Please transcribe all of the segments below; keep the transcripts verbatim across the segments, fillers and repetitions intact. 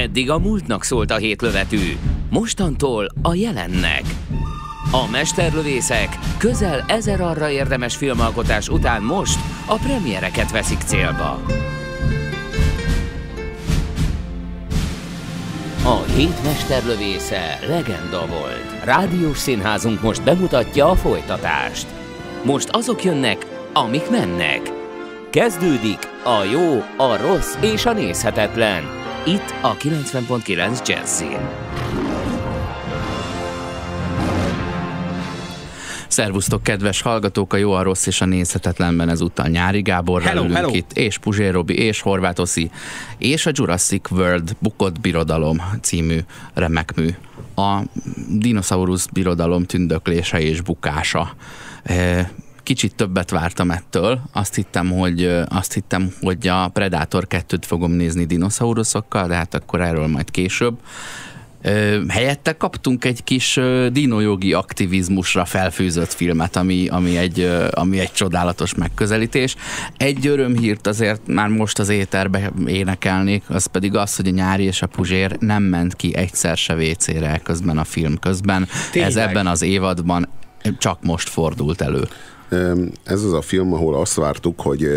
Eddig a múltnak szólt a hétlövetű, mostantól a jelennek. A mesterlövészek közel ezer arra érdemes filmalkotás után most a premiereket veszik célba. A hét mesterlövésze legenda volt. Rádiós színházunk most bemutatja a folytatást. Most azok jönnek, amik mennek. Kezdődik a jó, a rossz és a nézhetetlen. Itt a kilencven pont kilenc Jazzin. Szervusztok, kedves hallgatók, a jó, a rossz és a nézhetetlenben ezúttal Nyári Gáborral hello, ülünk hello. itt, és Puzsér Robi, és Horváth Oszi, és a Jurassic World Bukott Birodalom című remek mű. A dinoszaurusz birodalom tündöklése és bukása. Kicsit többet vártam ettől, azt hittem, hogy, azt hittem, hogy a Predator kettőt fogom nézni dinoszauruszokkal, de hát akkor erről majd később. Helyette kaptunk egy kis dinojogi aktivizmusra felfűzött filmet, ami, ami, egy, ami egy csodálatos megközelítés. Egy örömhírt azért már most az éterbe énekelnék, az pedig az, hogy a Nyári és a Puzsér nem ment ki egyszer se vécére közben a film közben. Tényleg. Ez ebben az évadban csak most fordult elő. Ez az a film, ahol azt vártuk, hogy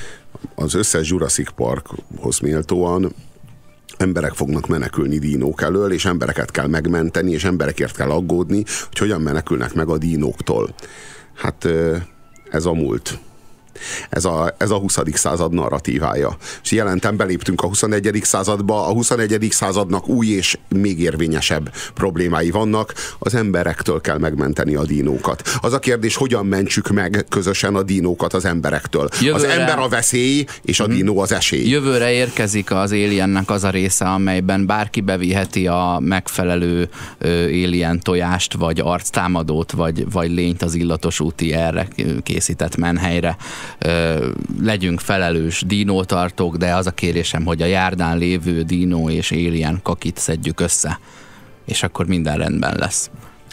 az összes Jurassic Parkhoz méltóan emberek fognak menekülni dínók elől, és embereket kell megmenteni, és emberekért kell aggódni, hogy hogyan menekülnek meg a dínóktól. Hát ez a múlt. Ez a, ez a huszadik század narratívája. És jelentem beléptünk a huszonegyedik századba, a huszonegyedik századnak új és még érvényesebb problémái vannak, az emberektől kell megmenteni a dínókat. Az a kérdés, hogyan mentsük meg közösen a dínókat az emberektől. Jövőre... Az ember a veszély, és a dínó az esély. Jövőre érkezik az Aliennek az a része, amelyben bárki beviheti a megfelelő ö, Alien tojást, vagy arctámadót, vagy, vagy lényt az illatos úti erre készített menhelyre. Ö, legyünk felelős dínótartók, de az a kérésem, hogy a járdán lévő dínó és alien kakit szedjük össze, és akkor minden rendben lesz.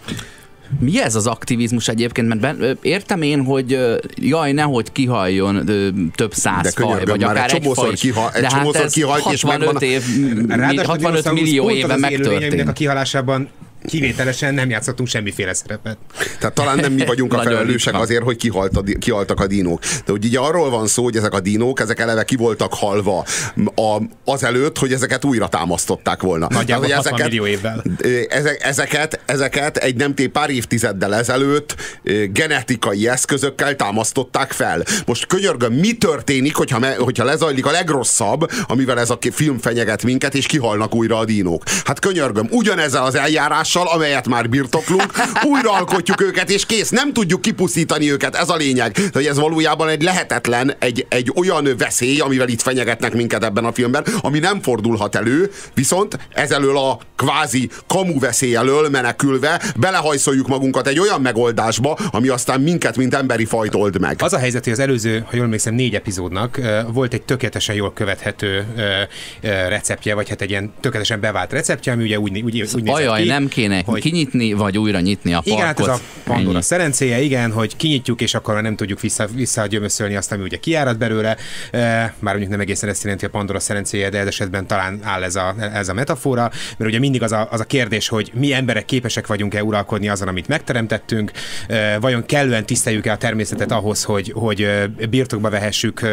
Mi ez az aktivizmus egyébként? Mert ben, értem én, hogy jaj, nehogy kihaljon több száz faj, vagy akár egy faj is. Kiha, egy de hát ez kihalt, és hatvanöt, év, hatvanöt millió éve megtörtént. A kihalásában kivételesen nem játszottunk semmiféle szerepet. Tehát talán nem mi vagyunk a felelősek azért, hogy kihalt a, kihaltak a dínók. De hogy ugye arról van szó, hogy ezek a dínók, ezek eleve ki voltak halva a, azelőtt, hogy ezeket újra támasztották volna. Nagyjából Tehát, hatvan ezeket, millió évvel. Ezek, ezeket, ezeket egy nem té pár évtizeddel ezelőtt genetikai eszközökkel támasztották fel. Most könyörgöm, mi történik, hogyha, me, hogyha lezajlik a legrosszabb, amivel ez a film fenyeget minket, és kihalnak újra a dínók? Hát könyörgöm, ugyanezzel az eljárás, amelyet már birtoklunk, újra alkotjuk őket, és kész. Nem tudjuk kipusztítani őket, ez a lényeg. Hogy ez valójában egy lehetetlen, egy, egy olyan veszély, amivel itt fenyegetnek minket ebben a filmben, ami nem fordulhat elő, viszont ezelől a kvázi kamu veszély elől menekülve belehajszoljuk magunkat egy olyan megoldásba, ami aztán minket, mint emberi fajt old meg. Az a helyzet, hogy az előző, ha jól emlékszem, négy epizódnak volt egy tökéletesen jól követhető receptje, vagy hát egy ilyen tökéletesen bevált receptje, ami ugye úgy, úgy, úgy nézett ki, nem kéne hogy... kinyitni, vagy újra nyitni a parkot. Igen, hát ez a Pandora Ennyi. szerencéje, igen, hogy kinyitjuk, és akkor nem tudjuk vissza, visszagyömöszölni azt, ami ugye kiárad belőle. Már mondjuk nem egészen ezt jelenti a Pandora szerencéje, de ez esetben talán áll ez a, ez a metafora, mert ugye mindig az a, az a kérdés, hogy mi emberek képesek vagyunk-e uralkodni azon, amit megteremtettünk, vajon kellően tiszteljük-e a természetet ahhoz, hogy, hogy birtokba vehessük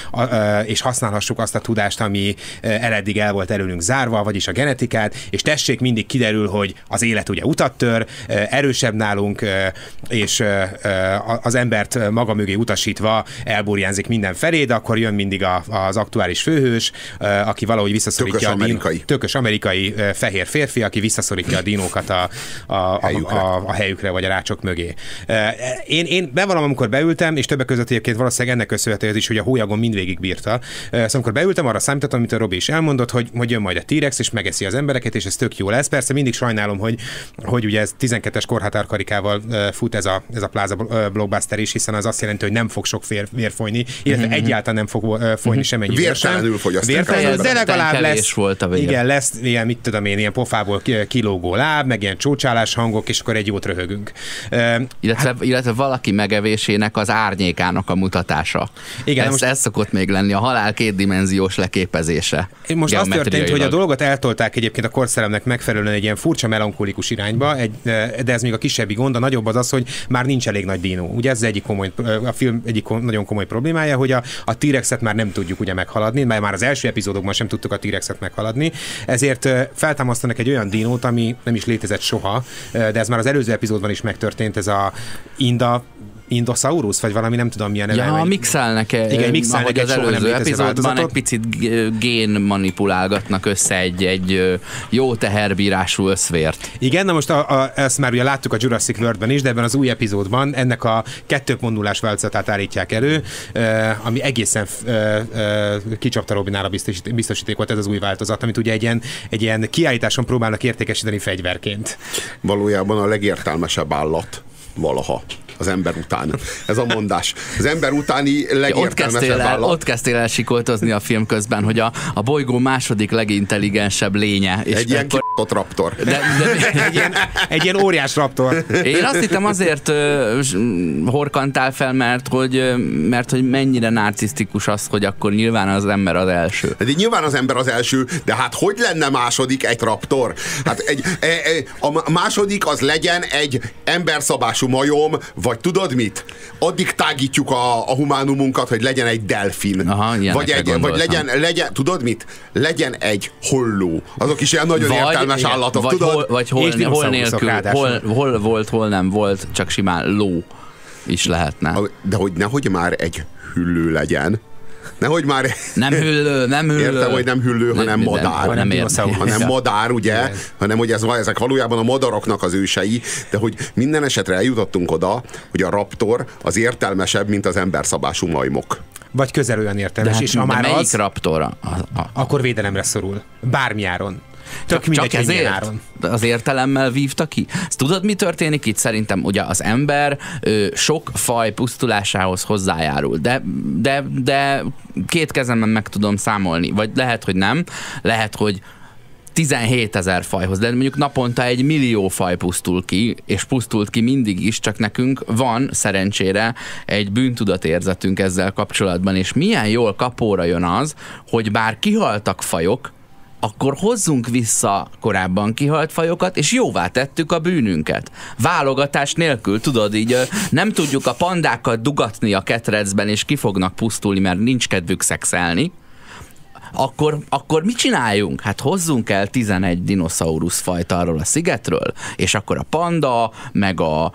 és használhassuk azt a tudást, ami eleddig el volt előnünk zárva, vagyis a genetikát, és tessék, mindig kiderül, hogy az élet ugye utat tör, erősebb nálunk, és az embert maga mögé utasítva elburjánzik mindenfelé, de akkor jön mindig a, az aktuális főhős, aki valahogy visszaszorítja tökös a amerikai. Dín, tökös amerikai fehér férfi, aki visszaszorítja a dinókat a, a, a, helyükre. A, a helyükre, vagy a rácsok mögé. Én, én bevallom, amikor beültem, és többek között egyébként valószínűleg ennek köszönhető az is, hogy a hólyagon mindvégig bírta. Szóval amikor beültem, arra számítottam, amit a Robi is elmondott, hogy, hogy jön majd a T-rex, és megeszi az embereket, és ez tök jó lesz. Persze mindig sajnálom, hogy hogy, hogy ugye ez tizenkettes korhatárkarikával fut ez a, ez a Plaza blockbuster is, hiszen az azt jelenti, hogy nem fog sok vér, vér folyni, illetve mm-hmm. egyáltalán nem fog folyni mm-hmm. semmennyi vér sem. Vértelenül fogyasztják. De legalább lesz, volt a igen, lesz ilyen, mit tudom én, ilyen pofából kilógó láb, meg ilyen csócsálás hangok, és akkor egy jót röhögünk. Illetve, hát, illetve valaki megevésének az árnyékának a mutatása. Igen, ez, most, ez szokott még lenni, a halál kétdimenziós leképezése. Most az történt, hogy a dolgot eltolták egyébként a korszellemnek megfelelően egy ilyen furcsa melankolikus irányba, egy, de ez még a kisebbi gond, a nagyobb az az, hogy már nincs elég nagy dinó. Ugye ez egyik komoly, a film egyik nagyon komoly problémája, hogy a, a T-rexet már nem tudjuk ugye meghaladni, mert már az első epizódokban sem tudtuk a T-rexet meghaladni, ezért feltámasztanak egy olyan dinót, ami nem is létezett soha, de ez már az előző epizódban is megtörtént, ez a Inda Indosaurus, vagy valami, nem tudom milyen neve. Ja, mixelnek, igen, mixelnek az előző epizódban egy picit gén manipulálgatnak össze egy, egy jó teherbírású összvért. Igen, na most a, a, ezt már ugye láttuk a Jurassic Worldben is, de ebben az új epizódban ennek a kettőpondulás változatát állítják elő, ami egészen kicsapta Robinára biztosít, biztosíték volt ez az új változat, amit ugye egy ilyen, egy ilyen kiállításon próbálnak értékesíteni fegyverként. Valójában a legértelmesebb állat valaha. Az ember után. Ez a mondás. Az ember utáni legértelmesebb állat. Ott kezdtél el sikoltozni a film közben, hogy a, a bolygó második legintelligensebb lénye. És egy ilyen k***ot raptor. De, de, egy, ilyen, egy ilyen óriás raptor. Én azt hittem azért uh, horkantál fel, mert hogy, mert hogy mennyire narcisztikus az, hogy akkor nyilván az ember az első. De nyilván az ember az első, de hát hogy lenne második egy raptor? Hát egy, a második az legyen egy emberszabású majom, vagy tudod mit? Addig tágítjuk a, a humánumunkat, hogy legyen egy delfin. Aha, vagy egy, vagy legyen, legyen, tudod mit? Legyen egy holló. Azok is ilyen nagyon vagy, értelmes igen, állatok, vagy tudod? Hol, vagy hol, hol nélkül, hol, hol volt, hol nem volt, csak simán ló is lehetne. De hogy nehogy már egy hüllő legyen. Nehogy már... Nem hüllő, nem hüllő. Értem, hogy nem hüllő, nem, hanem madár. Nem, nem hanem madár, ugye? Igen. Hanem, hogy ez, ezek valójában a madaraknak az ősei, de hogy minden esetre eljutottunk oda, hogy a raptor az értelmesebb, mint az emberszabású majmok. Vagy közel olyan értelmes, hát, és ha már az, raptor? A, a, akkor védelemre szorul. Bármiáron. Tök csak, csak ezért áron. Az értelemmel vívta ki. Ezt tudod, mi történik itt? Szerintem ugye az ember ö, sok faj pusztulásához hozzájárul, de, de, de két kezemben meg tudom számolni, vagy lehet, hogy nem, lehet, hogy tizenhétezer fajhoz, de mondjuk naponta egy millió faj pusztul ki, és pusztult ki mindig is, csak nekünk van szerencsére egy bűntudatérzetünk ezzel kapcsolatban, és milyen jól kapóra jön az, hogy bár kihaltak fajok, akkor hozzunk vissza korábban kihalt fajokat, és jóvá tettük a bűnünket. Válogatás nélkül, tudod, így nem tudjuk a pandákat dugatni a ketrecben, és ki fognak pusztulni, mert nincs kedvük szexelni, akkor, akkor mit csináljunk? Hát hozzunk el tizenegy dinoszaurusz fajt arról a szigetről, és akkor a panda, meg a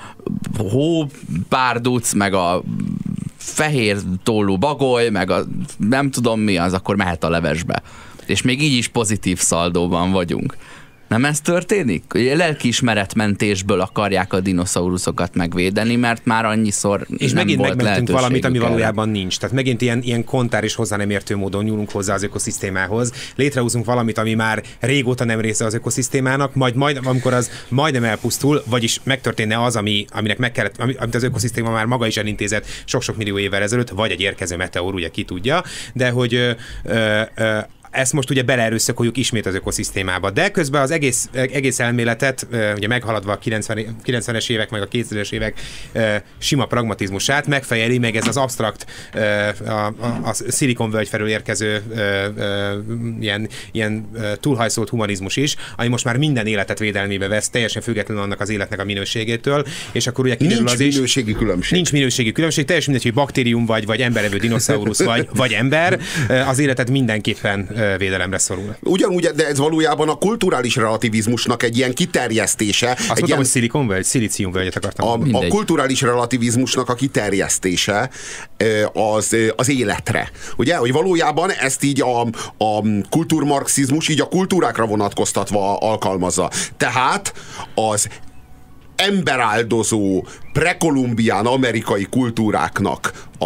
hópárduc, meg a fehér tollú bagoly, meg a nem tudom mi az, akkor mehet a levesbe. És még így is pozitív szaldóban vagyunk. Nem ez történik? Lelkiismeretmentésből akarják a dinoszauruszokat megvédeni, mert már annyiszor és nem megint volt megmentünk valamit, ami erre. Valójában nincs. Tehát megint ilyen, ilyen kontár és hozzá nem értő módon nyúlunk hozzá az ökoszisztémához. Létrehozunk valamit, ami már régóta nem része az ökoszisztémának, majd, majd amikor az majdnem elpusztul, vagyis megtörténne az, ami, aminek meg kellett, amit az ökoszisztéma már maga is elintézett sok-sok millió évvel ezelőtt, vagy egy érkező meteor, ugye ki tudja, de hogy ö, ö, ö, ezt most ugye beleerőszakoljuk ismét az ökoszisztémába. De közben az egész, egész elméletet, ugye meghaladva a kilencvenes évek, meg a kétezres évek sima pragmatizmusát, megfejeli meg ez az absztrakt, a, a, a szilikonvölgy felől érkező ilyen, ilyen túlhajszolt humanizmus is, ami most már minden életet védelmébe vesz, teljesen függetlenül annak az életnek a minőségétől, és akkor ugye kiderül nincs az is... minőségi különbség. Nincs minőségi különbség, teljesen mindegy, hogy baktérium vagy, vagy emberevő dinoszaurusz vagy, vagy ember, az életet mindenképpen védelemre szorul. Ugyanúgy, de ez valójában a kulturális relativizmusnak egy ilyen kiterjesztése. Azt mondtam, ilyen... hogy szilikonvölgy, szilíciumvölgyet akartam. A, a kulturális relativizmusnak a kiterjesztése az, az életre. Ugye, hogy valójában ezt így a, a kulturmarxizmus így a kultúrákra vonatkoztatva alkalmazza. Tehát az emberáldozó prekolumbián amerikai kultúráknak a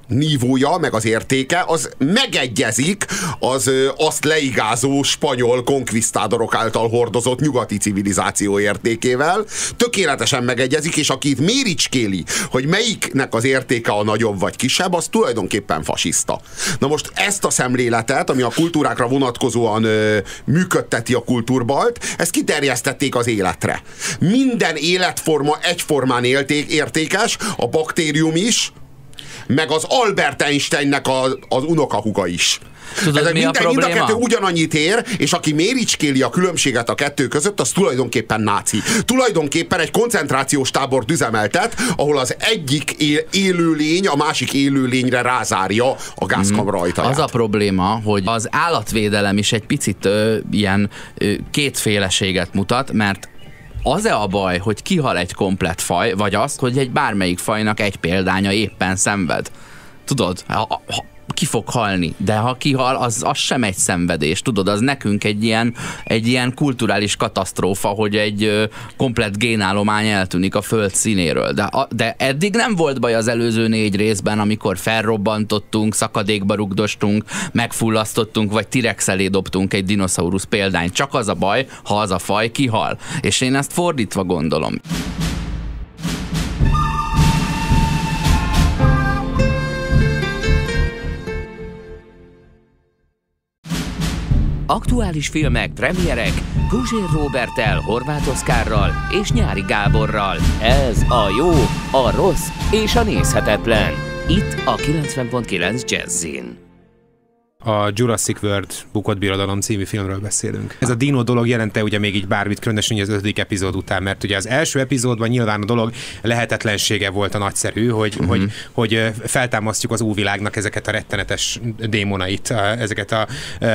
nívója, meg az értéke, az megegyezik az azt leigázó spanyol konkvisztádorok által hordozott nyugati civilizáció értékével. Tökéletesen megegyezik, és aki itt méricskéli, hogy melyiknek az értéke a nagyobb vagy kisebb, az tulajdonképpen fasiszta. Na most ezt a szemléletet, ami a kultúrákra vonatkozóan ö, működteti a kultúrbalt, ezt kiterjesztették az életre. Minden életforma egyformán élték, értékes, a baktérium is, meg az Albert Einsteinnek a, az unokahuga is. Tudod, Ezek mi minden, a probléma? Mind a kettő ugyanannyit ér, és aki méricskéli a különbséget a kettő között, az tulajdonképpen náci. Tulajdonképpen egy koncentrációs tábort üzemeltet, ahol az egyik élőlény a másik élőlényre rázárja a gázkamra ajtaját. Az a probléma, hogy az állatvédelem is egy picit ö, ilyen ö, kétféleséget mutat, mert az-e a baj, hogy kihal egy komplett faj, vagy az, hogy egy bármelyik fajnak egy példánya éppen szenved? Tudod, ha, ha, ki fog halni, de ha kihal, az, az sem egy szenvedés, tudod, az nekünk egy ilyen, egy ilyen kulturális katasztrófa, hogy egy ö, komplett génállomány eltűnik a föld színéről. De, a, de eddig nem volt baj az előző négy részben, amikor felrobbantottunk, szakadékba rugdostunk, megfullasztottunk, vagy T-rex elé dobtunk egy dinoszaurusz példányt. Csak az a baj, ha az a faj kihal. És én ezt fordítva gondolom. Aktuális filmek, premierek, Guzsér Róberttel, Horváth Oszkárral és Nyári Gáborral. Ez a jó, a rossz és a nézhetetlen. Itt a kilencven pont kilenc Jazzin. A Jurassic World Bukott Birodalom című filmről beszélünk. Ez a dino dolog jelente ugye még így bármit, különösen az ötödik epizód után, mert ugye az első epizódban nyilván a dolog lehetetlensége volt a nagyszerű, hogy, uh-huh. hogy, hogy feltámasztjuk az óvilágnak ezeket a rettenetes démonait, ezeket a,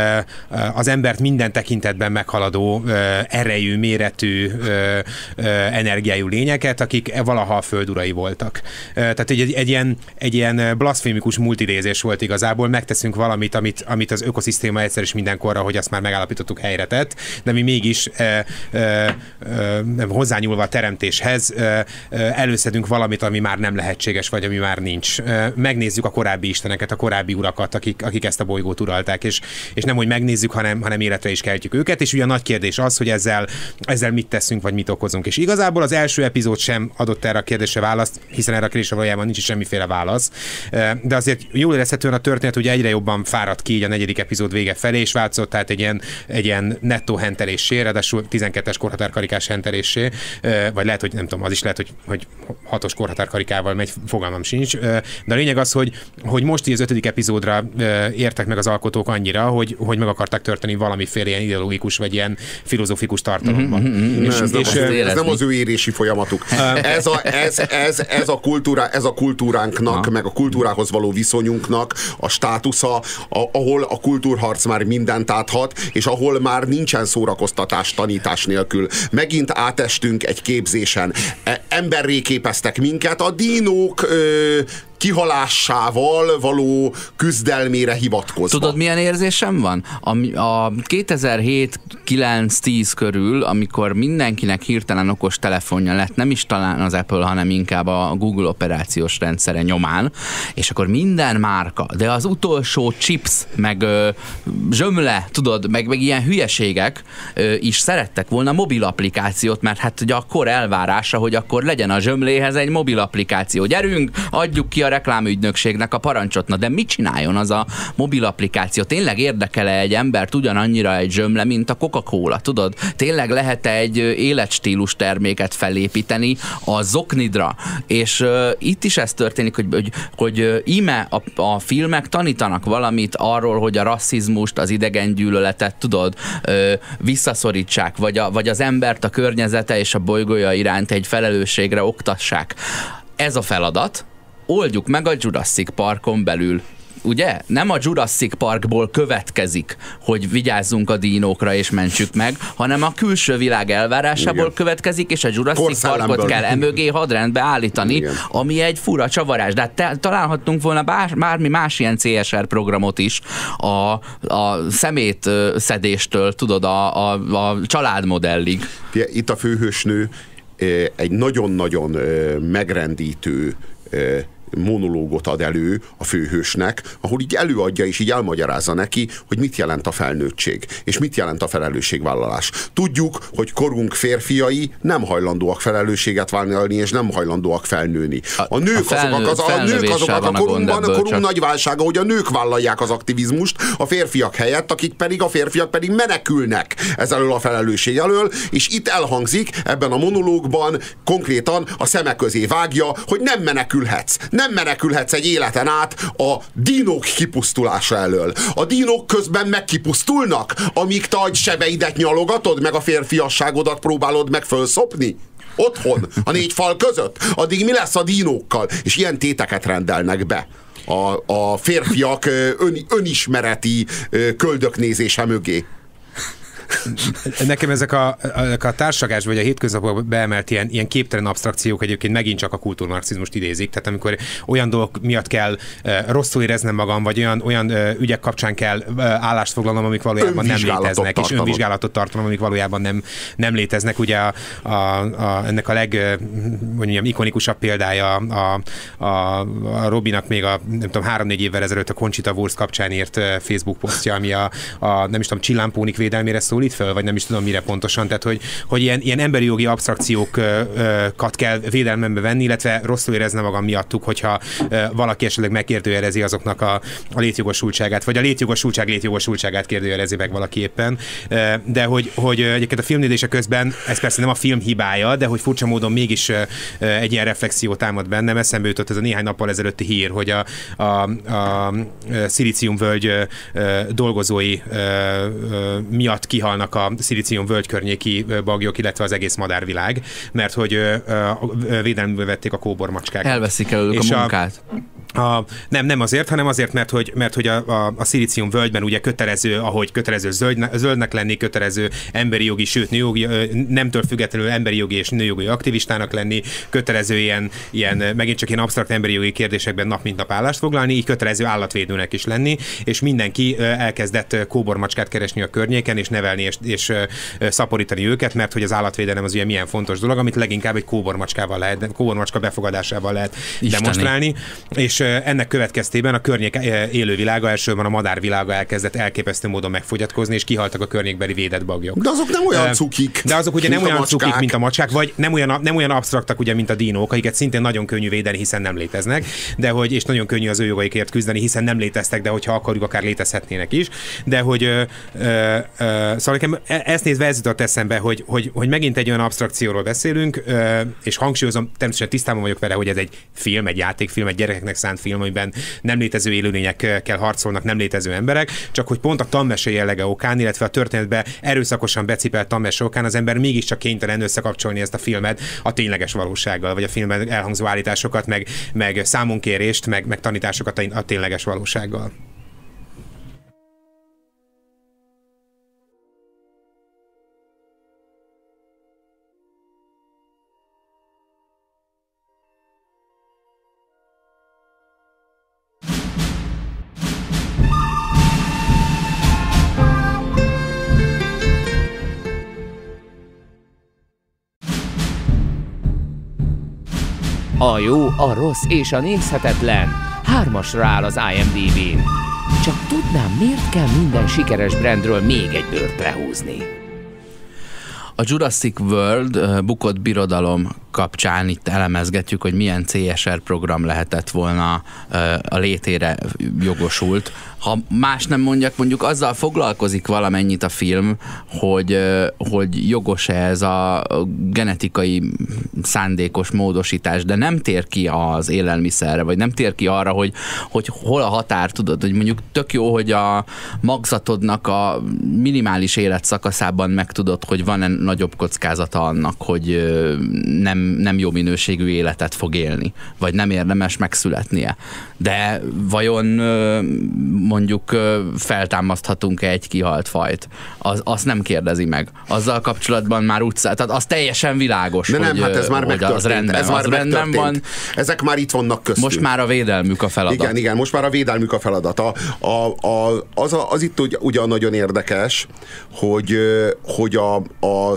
az embert minden tekintetben meghaladó, erejű, méretű, energiájú lényeket, akik valaha a föld urai voltak. Tehát egy, egy, ilyen, egy ilyen blaszfémikus multidézés volt igazából, megteszünk valamit, amit amit az ökoszisztéma egyszer is mindenkorra, hogy azt már megállapítottuk, helyre tett, de mi mégis e, e, e, hozzányúlva a teremtéshez e, előszedünk valamit, ami már nem lehetséges, vagy ami már nincs. E, megnézzük a korábbi isteneket, a korábbi urakat, akik, akik ezt a bolygót uralták, és, és nem, hogy megnézzük, hanem, hanem életre is keltjük őket, és ugye a nagy kérdés az, hogy ezzel, ezzel mit teszünk, vagy mit okozunk. És igazából az első epizód sem adott erre a kérdésre választ, hiszen erre a kérdésre valójában nincs semmiféle válasz. E, de azért jól érezhetően a történet ugye egyre jobban fárad ki így a negyedik epizód vége felé, és változott, tehát egy ilyen, egy ilyen nettó henteléssé, ráadásul tizenkettes korhatárkarikás hentelésé, vagy lehet, hogy nem tudom, az is lehet, hogy, hogy hatos korhatárkarikával megy, fogalmam sincs. De a lényeg az, hogy, hogy most így az ötödik epizódra értek meg az alkotók annyira, hogy, hogy meg akarták történni valamiféle ilyen ideológikus, vagy ilyen filozófikus tartalomban. Mm-hmm. És, ez, és, nem, ez nem az ő érési folyamatuk. ez, a, ez, ez, ez, a kultúra, ez a kultúránknak, ha. meg a kultúrához való viszonyunknak a státusza, a, ahol a kultúrharc már mindent áthat, és ahol már nincsen szórakoztatás tanítás nélkül. Megint átestünk egy képzésen. Emberré képeztek minket, a dinók ö, kihalásával való küzdelmére hivatkozva. Tudod, milyen érzésem van? A, a kétezer-hét kilenc tíz körül, amikor mindenkinek hirtelen okos telefonja lett, nem is talán az Apple, hanem inkább a Google operációs rendszere nyomán, és akkor minden márka, de az utolsó chips, meg ö, zsömle, tudod, meg, meg ilyen hülyeségek ö, is szerettek volna mobil applikációt, mert hát ugye a kor elvárása, hogy akkor legyen a zsömléhez egy mobil applikáció. Gyerünk, adjuk ki a reklámügynökségnek a parancsot. Na de mit csináljon az a mobil applikáció? Tényleg érdekel-e egy embert ugyanannyira egy zsömle, mint a Coca-Cola, tudod? Tényleg lehet-e egy életstílus terméket felépíteni a zoknidra? És uh, itt is ez történik, hogy, hogy, hogy uh, íme a, a filmek tanítanak valamit arról, hogy a rasszizmust, az idegengyűlöletet, tudod, uh, visszaszorítsák, vagy, a, vagy az embert a környezete és a bolygója iránt egy felelősségre oktassák. Ez a feladat, oldjuk meg a Jurassic Parkon belül. Ugye? Nem a Jurassic Parkból következik, hogy vigyázzunk a dinókra és mentsük meg, hanem a külső világ elvárásából Igen. következik, és a Jurassic Parkot kell emögé hadrendbe állítani, Igen. ami egy fura csavarás. De te, találhattunk volna bár, bármi más ilyen cé es er programot is a, a szemét szedéstől, tudod, a, a, a családmodellig. Itt a főhősnő egy nagyon-nagyon megrendítő monológot ad elő a főhősnek, ahol így előadja és így elmagyarázza neki, hogy mit jelent a felnőttség, és mit jelent a felelősségvállalás. Tudjuk, hogy korunk férfiai nem hajlandóak felelősséget vállalni, és nem hajlandóak felnőni. A nők a felnő, azok, az, a, nők azok a korunkban, a korunk csak... nagy válsága, hogy a nők vállalják az aktivizmust a férfiak helyett, akik pedig a férfiak pedig menekülnek ez elől a felelősség elől, és itt elhangzik ebben a monológban konkrétan a szemek közé vágja, hogy nem menekülhetsz. Nem menekülhetsz egy életen át a dinók kipusztulása elől. A dinók közben megkipusztulnak, amíg te a sebeidet nyalogatod, meg a férfiasságodat próbálod meg fölszopni. Otthon, a négy fal között. Addig mi lesz a dinókkal? És ilyen téteket rendelnek be a, a férfiak ön, önismereti köldöknézése mögé. Nekem ezek a, a, a társadalás vagy a hétköznapokban beemelt ilyen, ilyen képtelen abstrakciók egyébként megint csak a kultúrmarxizmust idézik. Tehát amikor olyan dolgok miatt kell uh, rosszul éreznem magam, vagy olyan, olyan uh, ügyek kapcsán kell uh, állást foglalnom, amik valójában nem léteznek, tartanom. És önvizsgálatot tartanom, amik valójában nem, nem léteznek. Ugye a, a, a, ennek a leg uh, mondjam, ikonikusabb példája a, a, a Robinak még a nem tudom, három-négy évvel ezelőtt a Conchita Wurst kapcsán írt uh, Facebook posztja, ami a, a nem is tudom, csillámpónik védelmére szól itt föl, vagy nem is tudom mire pontosan, tehát hogy, hogy ilyen, ilyen emberi jogi abstrakciókat kell védelmembe venni, illetve rosszul érezne magam miattuk, hogyha valaki esetleg megkérdőjelezi azoknak a, a létjogosultságát, vagy a létjogosultság létjogosultságát kérdőjelezi meg valaki éppen. De hogy, hogy egyébként a filmnézése közben, ez persze nem a film hibája, de hogy furcsa módon mégis egy ilyen reflexió támad bennem. Eszembe jutott ez a néhány nappal ezelőtti hír, hogy a, a, a szilíciumvölgy dolgozói miatt kihalnak a szilíciumvölgy környéki baglyok, illetve az egész madárvilág, mert hogy védelmbe vették a kóbormacskák. Elveszik előlük a munkát. A, nem, nem azért, hanem azért, mert hogy, mert, hogy a, a, a szilícium völgyben ugye kötelező, ahogy kötelező zöld, zöldnek lenni, kötelező emberi jogi, sőt nőjogi, nemtől függetlenül emberi jogi és nőjogi aktivistának lenni, kötelező ilyen, ilyen megint csak ilyen absztrakt emberi jogi kérdésekben nap mint nap állást foglalni, így kötelező állatvédőnek is lenni, és mindenki elkezdett kóbormacskát keresni a környéken, és nevelni, és, és szaporítani őket, mert hogy az állatvédelem az ugye milyen fontos dolog, amit leginkább egy kóbormacskával lehet, kóbormacska befogadásával lehet Isteni. demonstrálni, és ennek következtében a környék élővilága, elsősorban a madárvilága elkezdett elképesztő módon megfogyatkozni, és kihaltak a környékbeli védett baglyok. De azok nem olyan cukik. De azok ugye nem olyan cukik, mint a macskák, vagy nem olyan, nem olyan absztraktak, ugye, mint a dinók, akiket szintén nagyon könnyű védeni, hiszen nem léteznek, de hogy, és nagyon könnyű az ő jogaikért küzdeni, hiszen nem léteztek, de hogyha akarjuk, akár létezhetnének is. De hogy ö, ö, ö, szóval nekem ezt nézve ez jutott eszembe, hogy, hogy, hogy megint egy olyan abstrakcióról beszélünk, ö, és hangsúlyozom, természetesen tisztában vagyok vele, hogy ez egy film, egy játékfilm, egy gyerekeknek szánt film, amiben nem létező élőlényekkel harcolnak, nem létező emberek, csak hogy pont a tanmese jellege okán, illetve a történetbe erőszakosan becipelt tanmese okán az ember mégiscsak kénytelen összekapcsolni ezt a filmet a tényleges valósággal, vagy a filmben elhangzó állításokat, meg, meg számonkérést, meg, meg tanításokat a tényleges valósággal. A jó, a rossz és a nézhetetlen hármasra áll az I M D B-n. Csak tudnám, miért kell minden sikeres brandről még egy bőrt lehúzni? A Jurassic World bukott birodalom kapcsán itt elemezgetjük, hogy milyen C S R program lehetett volna a létére jogosult. Ha más nem mondjak, mondjuk azzal foglalkozik valamennyit a film, hogy, hogy jogos-e ez a genetikai szándékos módosítás, de nem tér ki az élelmiszerre, vagy nem tér ki arra, hogy, hogy hol a határ, tudod, hogy mondjuk tök jó, hogy a magzatodnak a minimális életszakaszában megtudod, hogy van-e nagyobb kockázata annak, hogy nem, nem jó minőségű életet fog élni, vagy nem érdemes megszületnie. De vajon mondjuk feltámaszthatunk-e egy kihalt fajt? Az, azt nem kérdezi meg. Azzal kapcsolatban már úgy, tehát az teljesen világos, de nem, hogy, hát ez már megtörtént. Az rendben, ez már az rendben van. Ezek már itt vannak köztünk. Most már a védelmük a feladat. Igen, igen, most már a védelmük a feladat. A, a, a, az, a, az itt ugyan nagyon érdekes, hogy, hogy a, az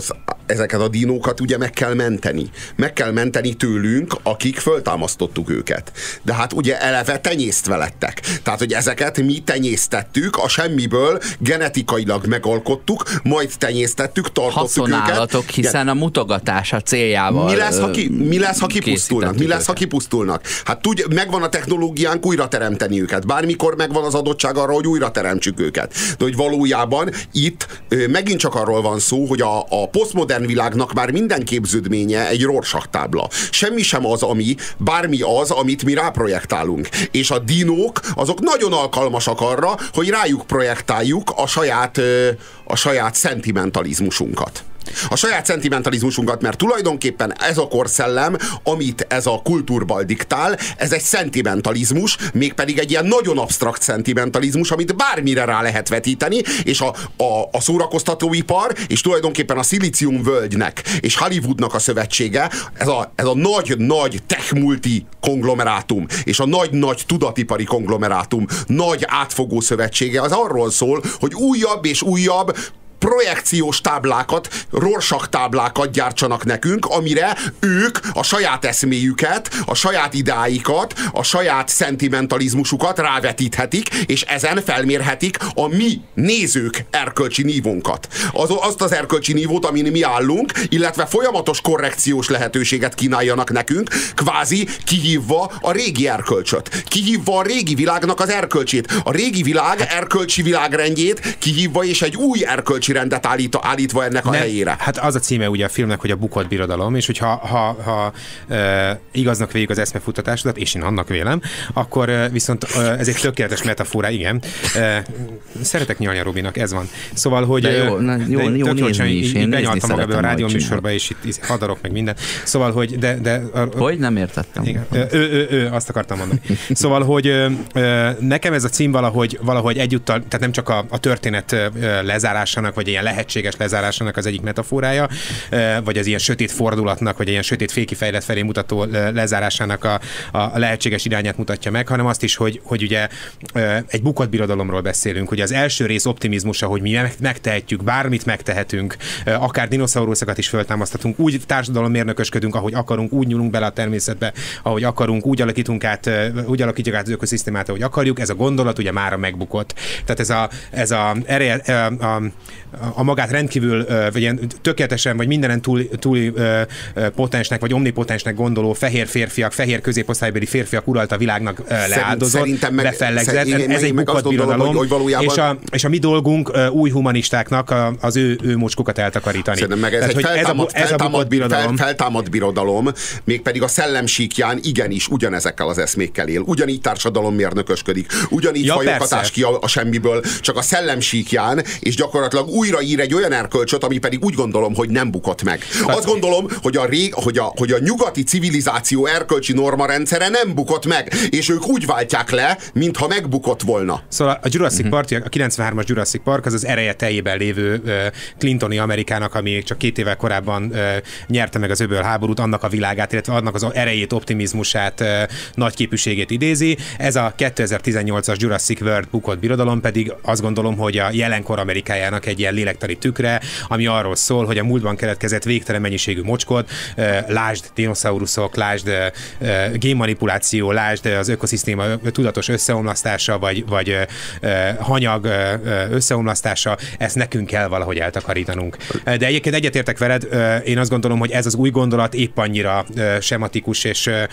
ezeket a dinókat ugye meg kell menteni. Meg kell menteni tőlünk, akik föltámasztottuk őket. De hát ugye eleve tenyésztve lettek. Tehát, hogy ezeket mi tenyésztettük, a semmiből genetikailag megalkottuk, majd tenyésztettük, tartottuk Haszonállatok, őket. hiszen a mutogatása céljával Mi lesz, ha, ki, mi lesz, ha kipusztulnak? Mi lesz, ha kipusztulnak? Hát tudj, megvan a technológiánk újra teremteni őket. Bármikor megvan az adottság arra, hogy újra teremtsük őket. De hogy valójában itt megint csak arról van szó, hogy a, a posztmodern világnak már minden képződménye egy Rorschach tábla. Semmi sem az, ami, bármi az, amit mi ráprojektálunk. És a dinók, azok nagyon alkalmasak arra, hogy rájuk projektáljuk a saját, a saját szentimentalizmusunkat. A saját szentimentalizmusunkat, mert tulajdonképpen ez a korszellem, amit ez a kultúrbal diktál, ez egy szentimentalizmus, mégpedig egy ilyen nagyon absztrakt szentimentalizmus, amit bármire rá lehet vetíteni, és a, a, a szórakoztatóipar, és tulajdonképpen a Szilícium völgynek és Hollywoodnak a szövetsége, ez a, ez a nagy-nagy tech-multi konglomerátum, és a nagy-nagy tudatipari konglomerátum nagy átfogó szövetsége, az arról szól, hogy újabb és újabb projekciós táblákat, Rorschach táblákat gyártsanak nekünk, amire ők a saját eszméjüket, a saját idáikat, a saját szentimentalizmusukat rávetíthetik, és ezen felmérhetik a mi nézők erkölcsi nívónkat. Az, azt az erkölcsi nívót, amin mi állunk, illetve folyamatos korrekciós lehetőséget kínáljanak nekünk, kvázi kihívva a régi erkölcsöt. Kihívva a régi világnak az erkölcsét. A régi világ erkölcsi világrendjét kihívva, és egy új erkölcsi rendet állít, állítva ennek a ne, helyére. Hát az a címe ugye a filmnek, hogy a bukott birodalom, és hogyha ha, ha, e, igaznak véljük az eszmefuttatásodat, és én annak vélem, akkor e, viszont e, ez egy tökéletes metafora, igen. E, szeretek nyalni a Robinak, ez van. Szóval, hogy... De jó, na, jó, de jó nézni is. Én benyaltam magam a rádióműsorba, és itt hadarok meg minden. Szóval, hogy... De, de, a, hogy? Nem értettem. Igen. Ő, ő, ő, ő, azt akartam mondani. Szóval, hogy ö, nekem ez a cím valahogy, valahogy egyúttal, tehát nem csak a, a történet ö, lezárásának, vagy ilyen lehetséges lezárásának az egyik metaforája, ö, vagy az ilyen sötét fordulatnak, vagy ilyen sötét fékifejlet felé mutató lezárásának a, a lehetséges irányát mutatja meg, hanem azt is, hogy, hogy ugye ö, egy bukott birodalomról beszélünk. Ugye az első rész optimizmusa, hogy mi megtehetjük, bármit megtehetünk, ö, akár dinoszauruszokat is föltámasztatunk, úgy társadalommérnökösködünk, ahogy akarunk, úgy nyúlunk bele a természetbe, ahogy akarunk, úgy alakítunk át, úgy alakítjuk át az ökoszisztémát, ahogy akarjuk. Ez a gondolat ugye mára megbukott. Tehát ez a, ez a, ereje, a, a, a magát rendkívül, vagy ilyen tökéletesen, vagy mindenen túl, túl potensnek, vagy omnipotensnek gondoló fehér férfiak, fehér középosztálybeli férfiak uralta világnak leáldozott, meg, befellegzett. Ez, ez egy bukott birodalom, hogy, hogy valójában... és, a, és a mi dolgunk új humanistáknak az ő, ő mocskukat eltakarítani. Szerintem meg ez Tehát, egy feltámad, ez a, ez feltámad, a birodalom. Fel, feltámad birodalom, mégpedig a szellemsíkján igenis ugyanezekkel az eszmékkel él. Ugyanígy társadalommérnökösködik, ugyanígy ja, fajokatás ki a, a semmiből, csak a szellemsíkján, és gyakorlatilag újra ír egy olyan erkölcsöt, ami pedig úgy gondolom, hogy nem bukott meg. Azt gondolom, hogy a, rég, hogy a, hogy a nyugati civilizáció erkölcsi normarendszere nem bukott meg, és ők úgy váltják le, mintha megbukott volna. Szóval a Jurassic Park, a kilencvenhármas Jurassic Park az az ereje teljében lévő uh, Clintoni Amerikának, ami csak két évvel korábban uh, nyerte meg az öbölháborút, annak a világát, illetve annak az erejét, optimizmusát, uh, nagy képűségét idézi. Ez a kétezer-tizennyolcas Jurassic World bukott birodalom pedig azt gondolom, hogy a jelenkor Amerikájának egy ilyen lélektani tükre, ami arról szól, hogy a múltban keletkezett végtelen mennyiségű mocskot, uh, lásd dinoszauruszok, lásd uh, génmanipuláció, lásd az ökoszisztéma tudatos összeomlasztása, vagy, vagy uh, hanyag uh, összeomlasztása, ezt nekünk kell valahogy eltakarítanunk. De egyébként egyetértek veled, uh, én azt gondolom, hogy ez az új gondolat épp annyira uh, sematikus, és uh,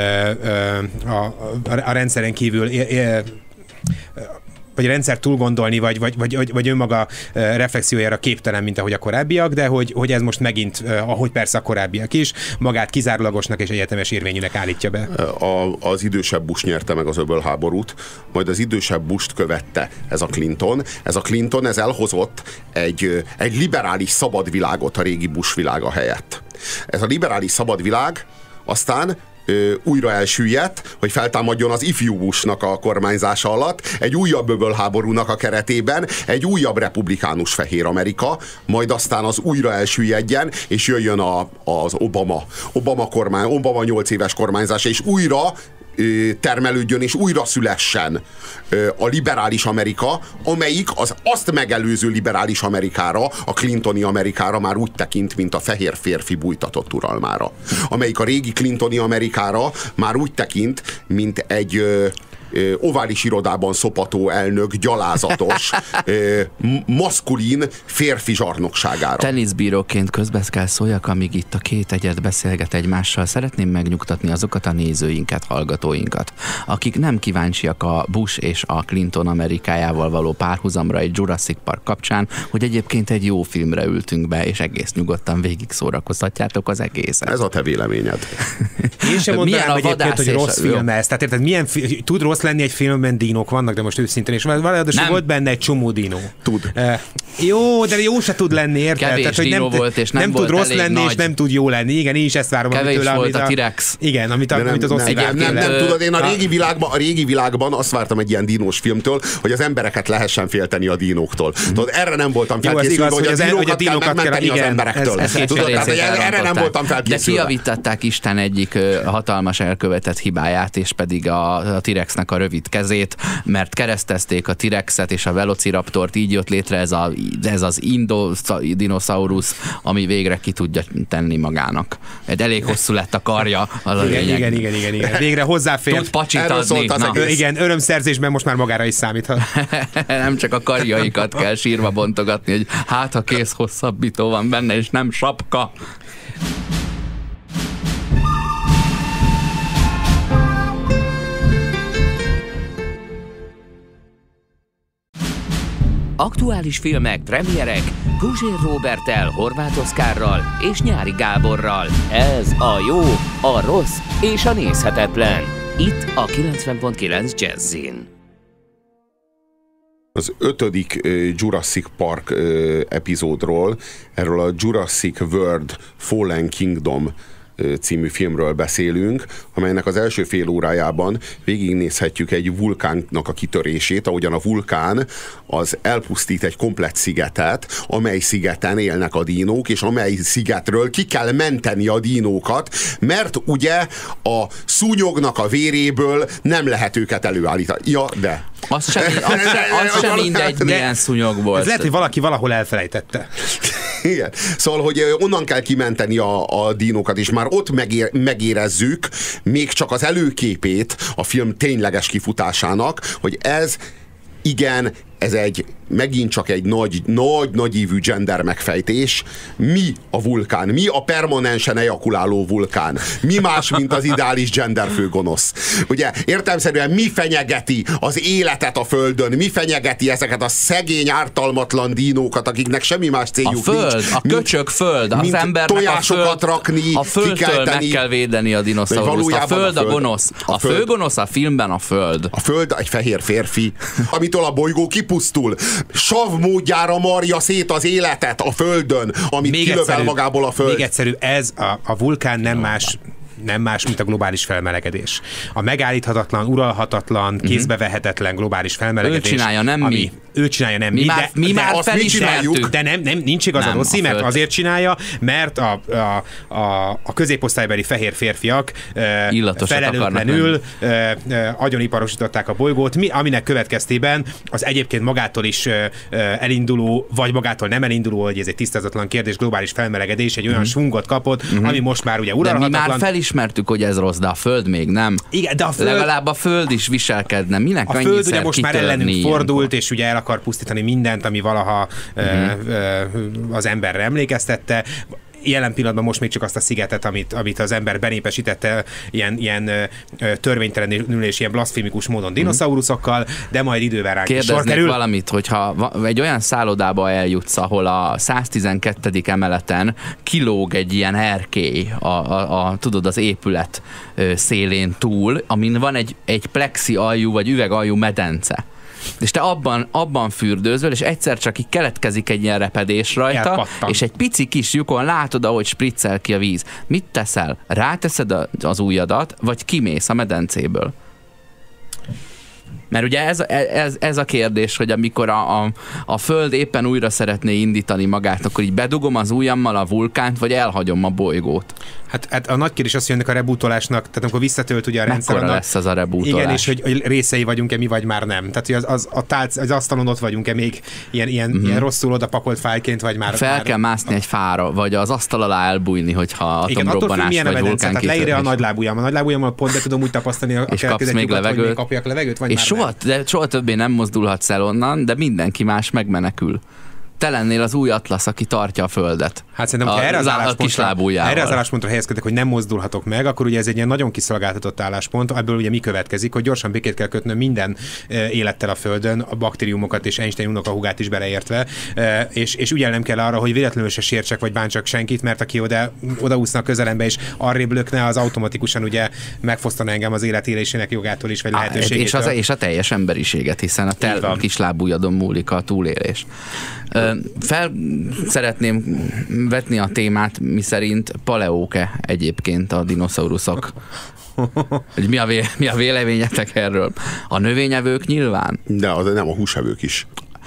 uh, a, a, a rendszeren kívül uh, uh, vagy a rendszer túl gondolni, vagy, vagy, vagy, vagy önmaga reflexiójára képtelen, mint ahogy a korábbiak, de hogy, hogy ez most megint, ahogy persze a korábbiak is, magát kizárólagosnak és egyetemes érvényűnek állítja be. A, az idősebb Bush nyerte meg az öbölháborút, majd az idősebb Busht követte ez a Clinton. Ez a Clinton, ez elhozott egy, egy liberális szabad világot a régi Bush világa helyett. Ez a liberális szabad világ aztán újra elsüllyedt, hogy feltámadjon az ifjú Bushnak a kormányzása alatt, egy újabb öbölháborúnak a keretében, egy újabb republikánus fehér Amerika, majd aztán az újra elsüllyedjen, és jöjjön a, az Obama, Obama kormány, Obama nyolc éves kormányzása, és újra termelődjön és újra szülessen a liberális Amerika, amelyik az azt megelőző liberális Amerikára, a Clintoni Amerikára már úgy tekint, mint a fehér férfi bújtatott uralmára. Amelyik a régi Clintoni Amerikára már úgy tekint, mint egy ovális irodában szopató elnök gyalázatos, maszkulin férfi zsarnokságára. Teniszbíróként közbe kell szóljak, amíg itt a két egyet beszélget egymással. Szeretném megnyugtatni azokat a nézőinket, hallgatóinkat, akik nem kíváncsiak a Bush és a Clinton Amerikájával való párhuzamra egy Jurassic Park kapcsán, hogy egyébként egy jó filmre ültünk be, és egész nyugodtan végig szórakoztatjátok az egészet. Ez a te véleményed. Én sem mondanám egyébként, hogy rossz film ez. Tehát érted, milyen fi- tud rossz lenni egy filmben, dinók vannak, de most őszintén is. Valahogy volt benne egy csomó dinó. Tud. Uh, jó, de jó se tud lenni, érted? Kevés Tehát, hogy nem, volt, és nem, nem volt tud rossz lenni, nagy. És nem tud jó lenni. Igen, én is ezt várom. Kevés amitől, volt amit a T-Rex. Igen, amit, nem, amit az nem, Oscar nem, nem, nem, nem tudod, én a régi, világban, a régi világban azt vártam egy ilyen dinós filmtől, hogy az embereket lehessen félteni a dinóktól. Mm. Tudod, erre nem voltam felkészülve, hogy, hogy a dinókat kell megmenteni az emberektől. Ez, ez tudod, tehát, erre nem voltam felkészülve. De kiavították Isten egyik hatalmas elkövetett hibáját, és pedig a, a T-Rexnek a rövid kezét, mert keresztezték a T-Rexet és a Velociraptort, így jött létre ez, a, ez az Indodinosaurus, ami végre ki tudja tenni magának. Egy elég hosszú lett a karja, az a igen, igen, igen, igen, igen. Végre hozzáfért. Tud pacsit adni. Igen, örömszerzésben most már magára is számíthat. Nem csak a karjaikat kell sírva bontogatni, hogy hát a kész hosszabbító van benne, és nem sapka. Aktuális filmek, premierek Guzsér Róberttel, Horváth Oszkárral és Nyári Gáborral. Ez a jó, a rossz és a nézhetetlen. Itt a kilencven pont kilenc Jazzin. Az ötödik uh, Jurassic Park uh, epizódról, erről a Jurassic World Fallen Kingdom című filmről beszélünk, amelynek az első fél órájában végignézhetjük egy vulkánnak a kitörését, ahogyan a vulkán az elpusztít egy komplett szigetet, amely szigeten élnek a dinók, és amely szigetről ki kell menteni a dinókat, mert ugye a szúnyognak a véréből nem lehet őket előállítani. Ja, de... Az sem, az sem, az sem mindegy, milyen szúnyog volt. Ez lehet, hogy valaki valahol elfelejtette. Igen. Szóval, hogy onnan kell kimenteni a, a dinókat, és már ott megér, megérezzük még csak az előképét a film tényleges kifutásának, hogy ez igen, ez egy megint csak egy nagy, nagy, nagyívű gender megfejtés. Mi a vulkán? Mi a permanensen ejakuláló vulkán? Mi más, mint az ideális gender főgonosz? Ugye értelemszerűen mi fenyegeti az életet a Földön? Mi fenyegeti ezeket a szegény, ártalmatlan dinókat, akiknek semmi más céljuk a föld, nincs? A köcsög föld, az embernek tojásokat a föld, rakni, a földtől meg kell védeni a dinoszaurusz. A föld a, a gonosz. A, a főgonosz a filmben a föld. A föld egy fehér férfi, amitől a bolygó kipusztul. Sav módjára marja szét az életet a Földön, amit még kilövel egyszerű, magából a Föld. Még egyszerű, ez a, a vulkán nem más, nem más, mint a globális felmelegedés. A megállíthatatlan, uralhatatlan, kézbevehetetlen globális felmelegedés. Ő csinálja, nem ami, mi. Ő csinálja, nem mi. Mi már, de, mi de már felismertük. De nem, nem, nincs igazad, Rossi, mert azért csinálja, mert a, a, a, a középosztálybeli fehér férfiak felelőtlenül agyoniparosították a bolygót, mi, aminek következtében az egyébként magától is elinduló, vagy magától nem elinduló, hogy ez egy tisztázatlan kérdés, globális felmelegedés egy olyan mm. svungot kapott, mm-hmm. ami most már ugye uralhatatlan. De mi már felismertük, hogy ez rossz, de a Föld még nem. Igen, de a Föld... Legalább a Föld is viselkedne. Minek a Föld ugye most már ellenünk fordult, és ugye el akar pusztítani mindent, ami valaha mm-hmm. ö, ö, az emberre emlékeztette. Jelen pillanatban most még csak azt a szigetet, amit, amit az ember benépesítette ilyen, ilyen törvénytelenül és ilyen blaszfémikus módon dinoszauruszokkal, de majd idővel ránk is sor kerül. Valamit, hogyha egy olyan szállodába eljutsz, ahol a száztizenkettedik emeleten kilóg egy ilyen erkély, a, a, a, tudod, az épület szélén túl, amin van egy, egy plexi aljú vagy üvegaljú medence. És te abban, abban fürdőzöl, és egyszer csak így keletkezik egy ilyen repedés rajta, elpattan. És egy pici kis lyukon látod, ahogy spriccel ki a víz. Mit teszel? Ráteszed az ujjadat, vagy kimész a medencéből? Mert ugye ez, ez, ez a kérdés, hogy amikor a, a, a Föld éppen újra szeretné indítani magát, akkor így bedugom az ujjammal a vulkánt, vagy elhagyom a bolygót? Hát, hát a nagy kérdés az, hogy ennek a rebootolásnak, tehát amikor visszatölt ugye a rendszer. Mekkora lesz az a rebootolás? Igen, és hogy, hogy részei vagyunk-e mi, vagy már nem. Tehát, hogy az, az, a tálc, az asztalon ott vagyunk-e még ilyen, ilyen, uh-huh. ilyen rosszul odapakolt fájlként, vagy már... Fel már... kell mászni egy fára, vagy az asztal alá elbújni, hogyha atomrobbanás vagy vulkánkitörés. Leírja a nagylábujjam. A nagylábujammal pont be tudom úgy tapasztani a és kapsz még lyukat, levegőt. Hogy kapjak levegőt, vagy és már soha, de soha többé nem mozdulhatsz el onnan, de mindenki más megmenekül. Te lennél az új Atlasz, aki tartja a Földet. Hát szerintem, ha erre az, álláspontra, erre az álláspontra helyezkedek, hogy nem mozdulhatok meg, akkor ugye ez egy ilyen nagyon kiszolgáltatott álláspont, ebből ugye mi következik, hogy gyorsan békét kell kötnöm minden élettel a Földön, a baktériumokat és Einstein unokahúgát is beleértve, és, és ügyelnem kell arra, hogy véletlenül se sértsek vagy bántsak senkit, mert aki oda, odaúszna a közelembe és arrébb lökne, az automatikusan ugye megfosztana engem az élet élésének jogától is, vagy lehetőségétől. És, az, és a teljes emberiséget, hiszen a te kislábujjadon múlik a túlélés. Fel szeretném vetni a témát, miszerint paleók-e egyébként a dinoszauruszok? Hogy mi a, vé- mi a véleményetek erről? A növényevők nyilván? De az nem a húsevők is.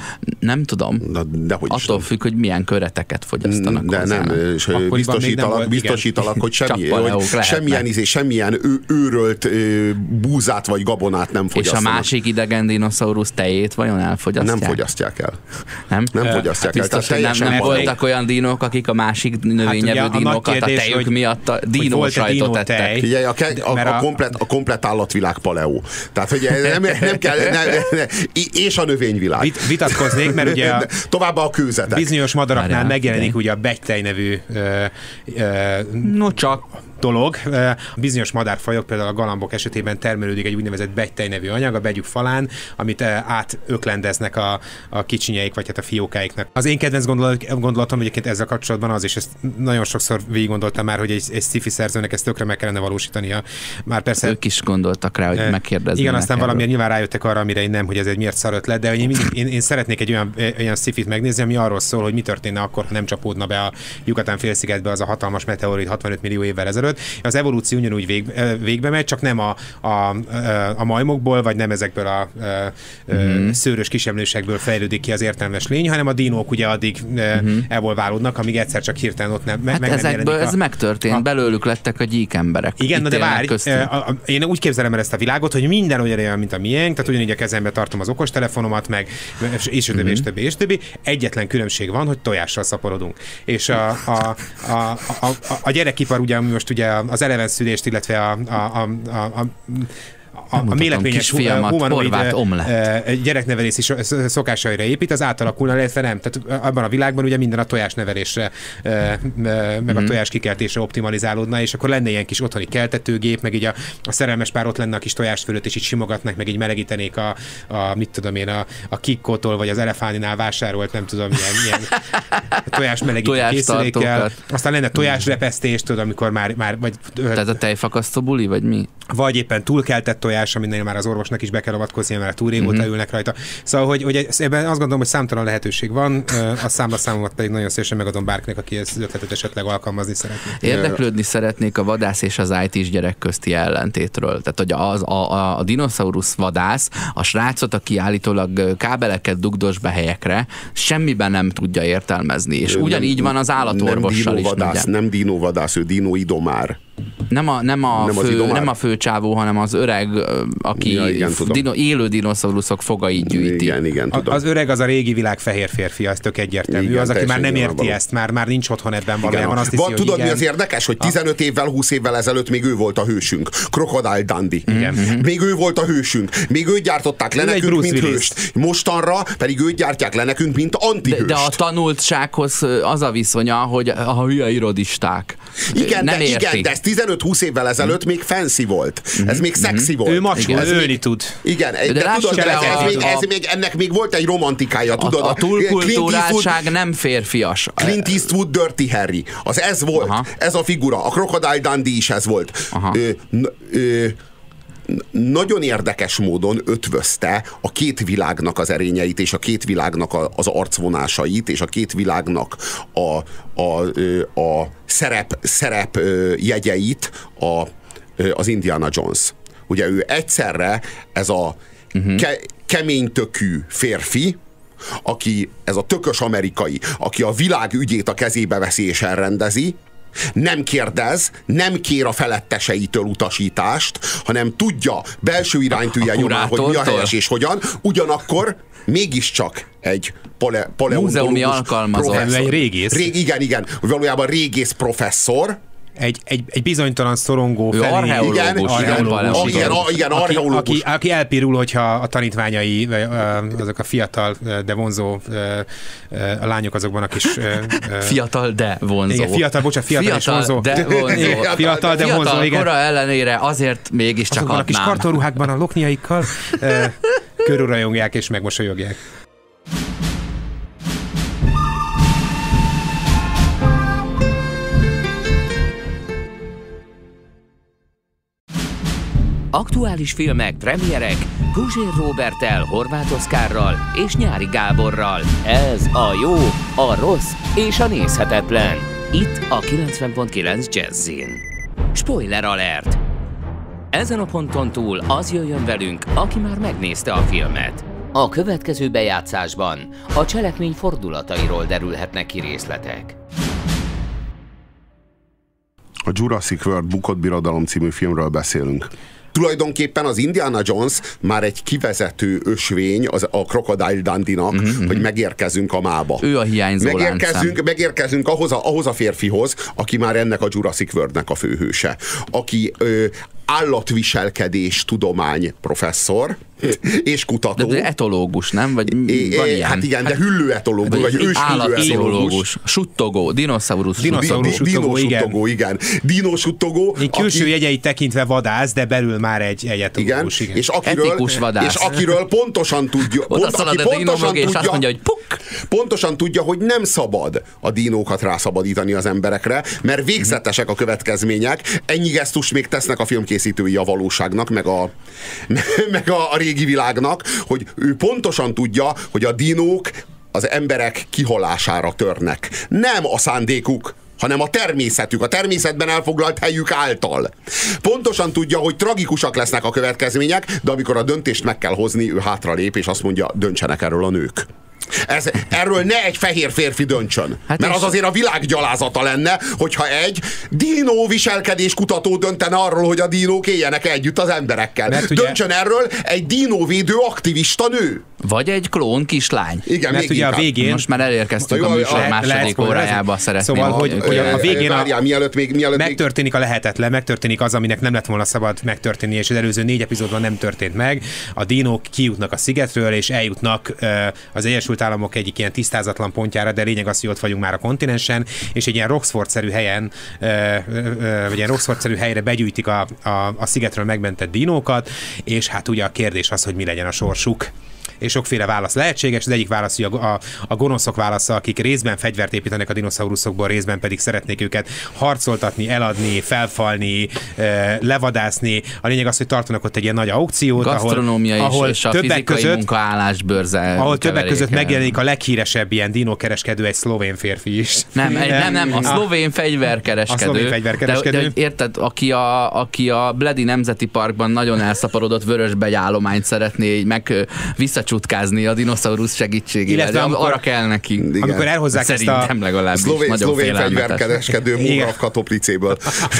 Nem tudom. Na, de hogy attól is függ, hogy milyen köreteket fogyasztanak. De hozzá. nem, és biztosítalak, biztosítalak, hogy, semmi, hogy semmilyen, izé, semmilyen ő, őrölt ö, búzát vagy gabonát nem fogyasztanak. És a másik idegen dinoszaurusz tejét vajon elfogyasztják? Nem fogyasztják el. Nem? Nem fogyasztják hát el. Biztos, hogy nem, nem voltak olyan dinók, akik a másik növényevő hát dinókat a, a tejük miatt a dinósajtot ettek. Figyelj, a, ke- a, a, komplet, a komplet állatvilág paleó. Tehát, hogy nem, nem kell, nem, nem, és a növényvilág. Vit, vitatkoznék, mert ugye a továbbá a kőzetek. Bizonyos madaraknál Várjál, megjelenik ugye a begytej nevű ö, ö, no csak dolog. Bizonyos madárfajok, például a galambok esetében termelődik egy úgynevezett begytej nevű anyag a begyük falán, amit átöklendeznek a, a kicsinyeik, vagy hát a fiókáiknak. Az én kedvenc gondolat, gondolatom egyébként ezzel kapcsolatban az, és ezt nagyon sokszor végig gondoltam már, hogy egy, egy sci-fi szerzőnek ezt tökre meg kellene valósítania. Már persze, ők is gondoltak rá, hogy e, megkérdeznek. Igen, aztán valamiért nyilván rájöttek arra, amire én nem, hogy ez egy miért szar ötlet, de én, mindig, én, én szeretnék egy olyan, olyan sci-fit megnézni, ami arról szól, hogy mi történne akkor, ha nem csapódna be a Yucatán félszigetbe az a hatalmas meteorit hatvanöt millió évvel ezelőtt. Az evolúció ugyanúgy vég, végbe megy, csak nem a, a, a majmokból, vagy nem ezekből a, a mm-hmm. szőrös kisemlősekből fejlődik ki az értelmes lény, hanem a dinók ugye addig mm-hmm. evolválódnak, amíg egyszer csak hirtelen ott nem, hát meg nem jelenik. Ez a, megtörtént, a, belőlük lettek a gyík emberek. Igen, de várj, a, a, én úgy képzelem el ezt a világot, hogy minden olyan, mint a miénk, tehát ugyanígy a kezembe tartom az okostelefonomat, meg és többi, és többi, és többi. Egyetlen különbség van, hogy tojással szaporodunk. És a, a, a, a, a, a gyerekipar ugye most ugye az elevenszülést, illetve a, a, a, a, a a, a mélepényes humanoid gyereknevelési szokásaira épít, az átalakulna, illetve nem. Tehát abban a világban ugye minden a tojásnevelésre, meg a tojás kikeltésre optimalizálódna, és akkor lenne ilyen kis otthoni keltetőgép, meg így a, a szerelmes pár ott lenne a kis tojást fölött, és így simogatnak, meg így melegítenék a, a mit tudom én, a, a Kikkótól, vagy az Elefáninál vásárolt, nem tudom, milyen, milyen tojás melegítő készülékkel. Aztán lenne tojásrepesztés, tudod, amikor már, már vagy... Tehát a tejfakasztó buli, vagy mi? Vagy éppen túlkeltett tojás, aminél már az orvosnak is be kell avatkozni, mert túl régóta mm-hmm. ülnek rajta. Szóval, hogy, hogy ebben azt gondolom, hogy számtalan lehetőség van, a számla számomat pedig nagyon szívesen megadom bárkinek, aki ezt ötletet esetleg alkalmazni szeretné. Érdeklődni szeretnék a vadász és az í té-s gyerek közti ellentétről. Tehát, hogy az, a, a, a dinoszaurusz vadász, a srácot, aki állítólag kábeleket dugdos be helyekre, semmiben nem tudja értelmezni. És ugyanígy nem, van az állatorvossal nem is. Nem dinóvadász, ő dinóidomár. Nem a, nem, a nem, fő, nem a főcsávó, hanem az öreg, aki ja, igen, dino, élő dinoszauruszok fogait gyűjti. Igen, igen, tudom. Az öreg az a régi világ fehér férfi, az tök egyértelmű. Igen, az, aki már nem érti ezt, már, már nincs otthon ebben valójában. Azt hiszi, van, tudod, igen. Mi az érdekes, hogy tizenöt évvel, húsz évvel ezelőtt még ő volt a hősünk. Crocodile Dundee. Igen. Még ő volt a hősünk. Még őt gyártották le nekünk, mint hőst. Mostanra pedig őt gyártják le nekünk, mint antihőst. De, de a tanultsághoz az a viszonya, hogy a hülye irodisták. Igen, de, igen, de ez tizenöt-húsz évvel ezelőtt még fancy volt. Ez még szexi volt. Ő macsó, ölni tud. Igen, de, de tudod, ez, ez, a, még, ez a, még, ennek még volt egy romantikája. Tudod, a, a túlkultúráltság nem férfias. Clint Eastwood Dirty Harry. Az ez volt. Aha. Ez a figura. A Crocodile Dundee is ez volt. Ö, ö, nagyon érdekes módon ötvözte a két világnak az erényeit, és a két világnak a, az arcvonásait, és a két világnak a, a, a szerep, szerep jegyeit a, az Indiana Jones. Ugye ő egyszerre ez a uh-huh. ke- keménytökű férfi, aki, ez a tökös amerikai, aki a világ ügyét a kezébe veszi és elrendezi, nem kérdez, nem kér a feletteseitől utasítást, hanem tudja belső iránytűje nyomán, hogy mi a helyes és hogyan, ugyanakkor mégiscsak egy pale, múzeumi alkalmazott. Egy régész. Rég, igen, igen, valójában régész professzor, Egy, egy, egy bizonytalan szorongó felé. Archeológus, igen, archeológus, igen, igen, igen, aki, archeológus. aki, aki elpirul, hogyha a tanítványai, azok a fiatal, de vonzó a lányok azokban a kis... Fiatal, de vonzó. Igen, fiatal, bocsánat, fiatal, fiatal és vonzó. De vonzó. Fiatal, fiatal de vonzó, fiatal igen. kora ellenére azért mégiscsak Azokban adnám. a kis kartonruhákban a lokniaikkal körülrajongják és megmosolyogják. Aktuális filmek, premierek, Puzsér Róberttel, Horváth Oszkárral és Nyári Gáborral. Ez a jó, a rossz és a nézhetetlen. Itt a kilencven pont kilenc Jazzin. Spoiler alert! Ezen a ponton túl az jöjjön velünk, aki már megnézte a filmet. A következő bejátszásban a cselekmény fordulatairól derülhetnek ki részletek. A Jurassic World Bukott Birodalom című filmről beszélünk. Tulajdonképpen az Indiana Jones már egy kivezető ösvény az a Crocodile Dundee-nak, uh-huh, hogy megérkezünk a mába. Ő a hiányzó megérkezünk, megérkezünk ahhoz a, ahhoz a férfihoz, aki már ennek a Jurassic Worldnek a főhőse. Aki ö, állatviselkedés tudomány professzor és kutató. De, de etológus, nem? Vagy é, van é, ilyen? hát igen, de hüllő etológus, vagy, vagy őshüllő etológus. Suttogó, dinoszaurusz Dinoszaurusz suttogó. suttogó, igen. Dinosuttogó. Külső jegyeit tekintve vadász, de belül már egy, egy etológus. Igen, igen. És, akiről, etikus vadász. és akiről pontosan tudja, pont, aki a pontosan és tudja, azt mondja, hogy puk! pontosan tudja, hogy nem szabad a dinókat rászabadítani az emberekre, mert végzetesek a következmények. Ennyi gesztus még tesznek a filmkészítői a valóságnak, meg a, meg a, a régi világnak, hogy ő pontosan tudja, hogy a dinók az emberek kihalására törnek. Nem a szándékuk, hanem a természetük, a természetben elfoglalt helyük által. Pontosan tudja, hogy tragikusak lesznek a következmények, de amikor a döntést meg kell hozni, ő hátralép, és azt mondja, döntsenek erről a nők. Ez, erről ne egy fehér férfi döntsön. Hát mert az azért a világ gyalázata lenne, hogyha egy dínó viselkedés kutató döntene arról, hogy a dínók éljenek együtt az emberekkel. Mert döntsön ugye... erről egy dínóvédő aktivista nő. Vagy egy klón kislány. Igen, mert ugye a végén... Most már elérkeztünk a, a műsor második órájába, szeretném. Szóval, hogy, hogy a, a végén várjál, a, mielőtt még, mielőtt megtörténik a lehetetlen, megtörténik az, aminek nem lett volna szabad megtörténni, és az előző négy epizódban nem történt meg. A dínók kijutnak a szigetről, és eljutnak az Egyesült Államok egyik ilyen tisztázatlan pontjára, de lényeg az, hogy ott vagyunk már a kontinensen, és egy ilyen Roxford-szerű helyen, vagy ilyen Roxford-szerű helyre begyűjtik a, a, a szigetről megmentett dinókat, és hát ugye a kérdés az, hogy mi legyen a sorsuk. És sokféle válasz lehetséges. Az egyik válasz, hogy a, a, a gonoszok válasza, akik részben fegyvert építenek a dinoszauruszokból, részben pedig szeretnék őket harcoltatni, eladni, felfalni, e, levadászni. A lényeg az, hogy tartanak ott egy ilyen nagy aukciót, gasztronómia ahol, ahol és a többek fizikai között, munkaállásbőrze. ahol többek között megjelenik a leghíresebb ilyen dinókereskedő, egy szlovén férfi is. Nem, egy, nem, nem, a szlovén fegyverkereskedő. A szlovén fegyverkereskedő. De, de érted, aki a, aki a Bledi Nemzeti Parkban nagyon elszaporodott vörösbegyállományt szeretné meg visszacsutkázni a dinoszaurusz segítségével. Illetve amikor, arra kell neki. Igen. Amikor elhozzák szerintem ezt a... legalábbis szlovén, nagyon szlovén fegyverkereskedő Muravka Toplicéből.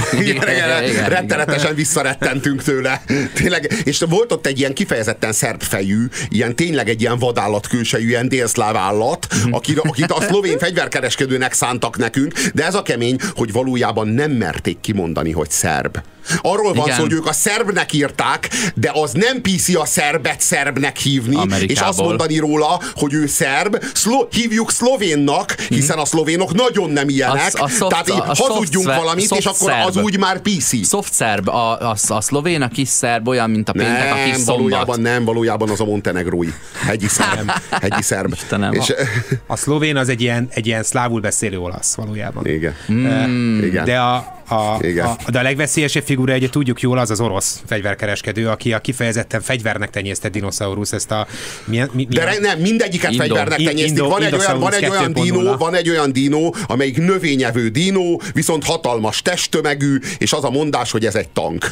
Rettenetesen visszarettentünk tőle. Tényleg, és volt ott egy ilyen kifejezetten szerb fejű, ilyen tényleg egy ilyen vadállatkősejű, ilyen délszláv állat, akit, akit a szlovén fegyverkereskedőnek szántak nekünk, de ez a kemény, hogy valójában nem merték kimondani, hogy szerb. Arról van szó, hogy ők a szerbnek írták, de az nem pé cé a szerbet szerbnek hívni, Amerikából. És azt mondani róla, hogy ő szerb, szlo- hívjuk szlovénnak, hiszen a szlovénok nagyon nem ilyenek, a, a soft, tehát a, a hazudjunk soft, valamit, soft és akkor szerb. Az úgy már pé cé. Soft szerb, a, a, a szlovén, a kis szerb, olyan, mint a péntek, nem, a kis szombat. Valójában nem, valójában az a montenegrói. Hegyi szerb. Hegyi szerb. Istenem, és, a, a szlovén az egy ilyen, egy ilyen szlávul beszélő olasz valójában. Igen. Mm. Igen. De a A, a, de a legveszélyesebb figura, ugye tudjuk jól, az az orosz fegyverkereskedő, aki a kifejezetten fegyvernek tenyésztett dinoszaurusz, ezt a... Mi, mi, mi de a... nem, mindegyiket Indo. fegyvernek tenyésztik. Indo, van, egy olyan, van, egy olyan dínó, van egy olyan dínó, amelyik növényevő dínó, viszont hatalmas testtömegű, és az a mondás, hogy ez egy tank.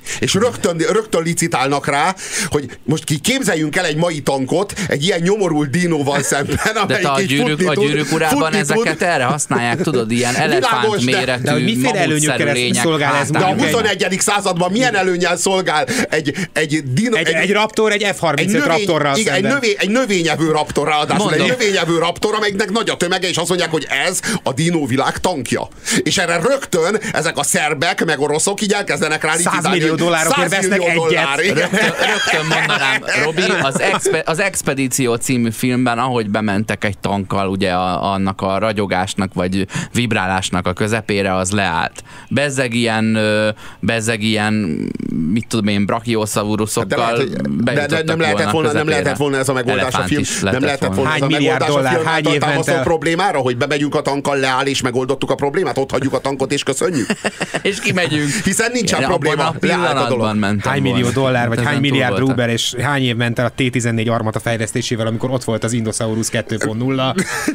És rögtön, rögtön licitálnak rá, hogy most ki képzeljünk el egy mai tankot egy ilyen nyomorult dinóval szemben, amelyik de a gyűrűk, a gyűrűk urában ezeket tud. Erre használják, tudod, ilyen elefánt méretű, de, de miféle előnyökkel szolgál ez? De a huszonegyedik században milyen előnnyel szolgál egy egy, dino, egy, egy, egy raptor, egy ef harmincöt egy növény, raptorral igen, egy, növény, egy növényevő raptor, ráadásul egy növényevő raptor, amelyiknek nagy a tömege, és azt mondják, hogy ez a dinóvilág tankja. És erre rögtön ezek a szerbek, meg oroszok így elkezdenek rá száz millió dollárokért vesznek egyet. Rögtön, rögtön mondanám, Robi, az, expe, az Expedíció című filmben, ahogy bementek egy tankkal, ugye a, annak a ragyogásnak, vagy vibrálásnak a közepére, az leállt. Bezzeg ilyen, bezzeg ilyen, mit tudom én, brachiosauruszokkal de, de, de nem lehetett volna, nem lehetett volna ez a megoldás a film. Nem lehetett volna ez a megoldás a film által támasztott problémára, hogy bemegyünk a tankkal, leáll és megoldottuk a problémát, ott hagyjuk a tankot és köszönjük. És kimegyünk. Hiszen nincsen probléma. Leállt a dolog. Hány millió dollár, vagy hány milliárd rubel, és hány év ment el a té tizennégy armata fejlesztésével, amikor ott volt az Indosaurus kettő pont nulla,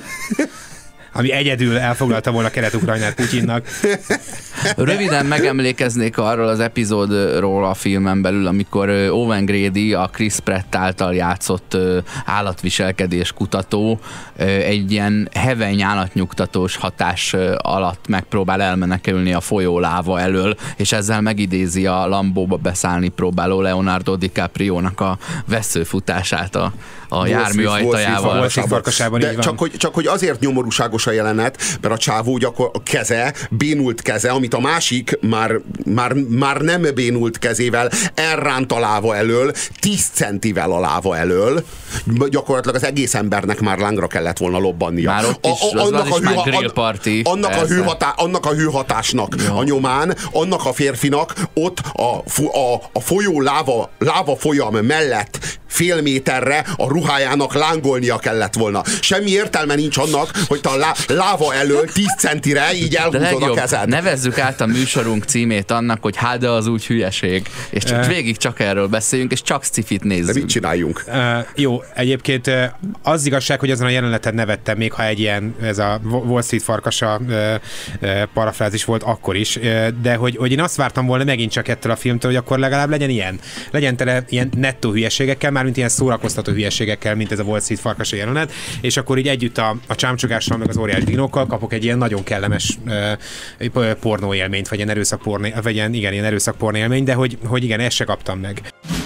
ami egyedül elfoglalta volna Kelet-Ukrajnát Putyinnak. Röviden megemlékeznék arról az epizódról a filmen belül, amikor Owen Grady, a Chris Pratt által játszott állatviselkedés kutató egy ilyen heveny állatnyugtatós hatás alatt megpróbál elmenekülni a folyó láva elől, és ezzel megidézi a Lambóba beszállni próbáló Leonardo DiCaprio-nak a veszőfutását a, a jármű ajtajával. De csak hogy, csak hogy azért nyomorúságos a jelenet, mert a csávó gyakor, a keze, bénult keze, amit a másik már, már, már nem bénult kezével elránt a láva elől, tíz centivel a láva elől, gyakorlatilag az egész embernek már lángra kellett volna lobbannia. Már ott is, a, a, annak, a hű, a, annak, a hőhatá, annak a hőhatásnak jó. A nyomán, annak a férfinak ott a, a, a folyó láva, láva folyam mellett fél méterre a ruhájának lángolnia kellett volna. Semmi értelme nincs annak, hogy te a lá, láva elől tíz centire így elhúzod a kezed. Nevezzük át a műsorunk címét annak, hogy hát de az úgy hülyeség. És csak uh, végig csak erről beszéljünk, és csak sci-fit nézzük. De mit csináljunk? Uh, jó, egyébként uh, az igazság, hogy azon a jeleneten nevettem, még ha egy ilyen, ez a Wall Street farkasa uh, uh, parafrázis volt akkor is, uh, de hogy, hogy én azt vártam volna megint csak ettől a filmtől, hogy akkor legalább legyen ilyen. Legyen tele ilyen nettó hülyeségekkel, mármint ilyen szórakoztató hülyeségekkel, mint ez a Wall Street farkasa jelenet, és akkor így együtt a, a csámcsogással, meg az óriás dinókkal kapok egy ilyen nagyon kellemes uh, pornó élményt, vagy ilyen erőszak pornó, vagy ilyen, igen, ilyen erőszak pornó élmény, de hogy, hogy igen, ezt se kaptam meg.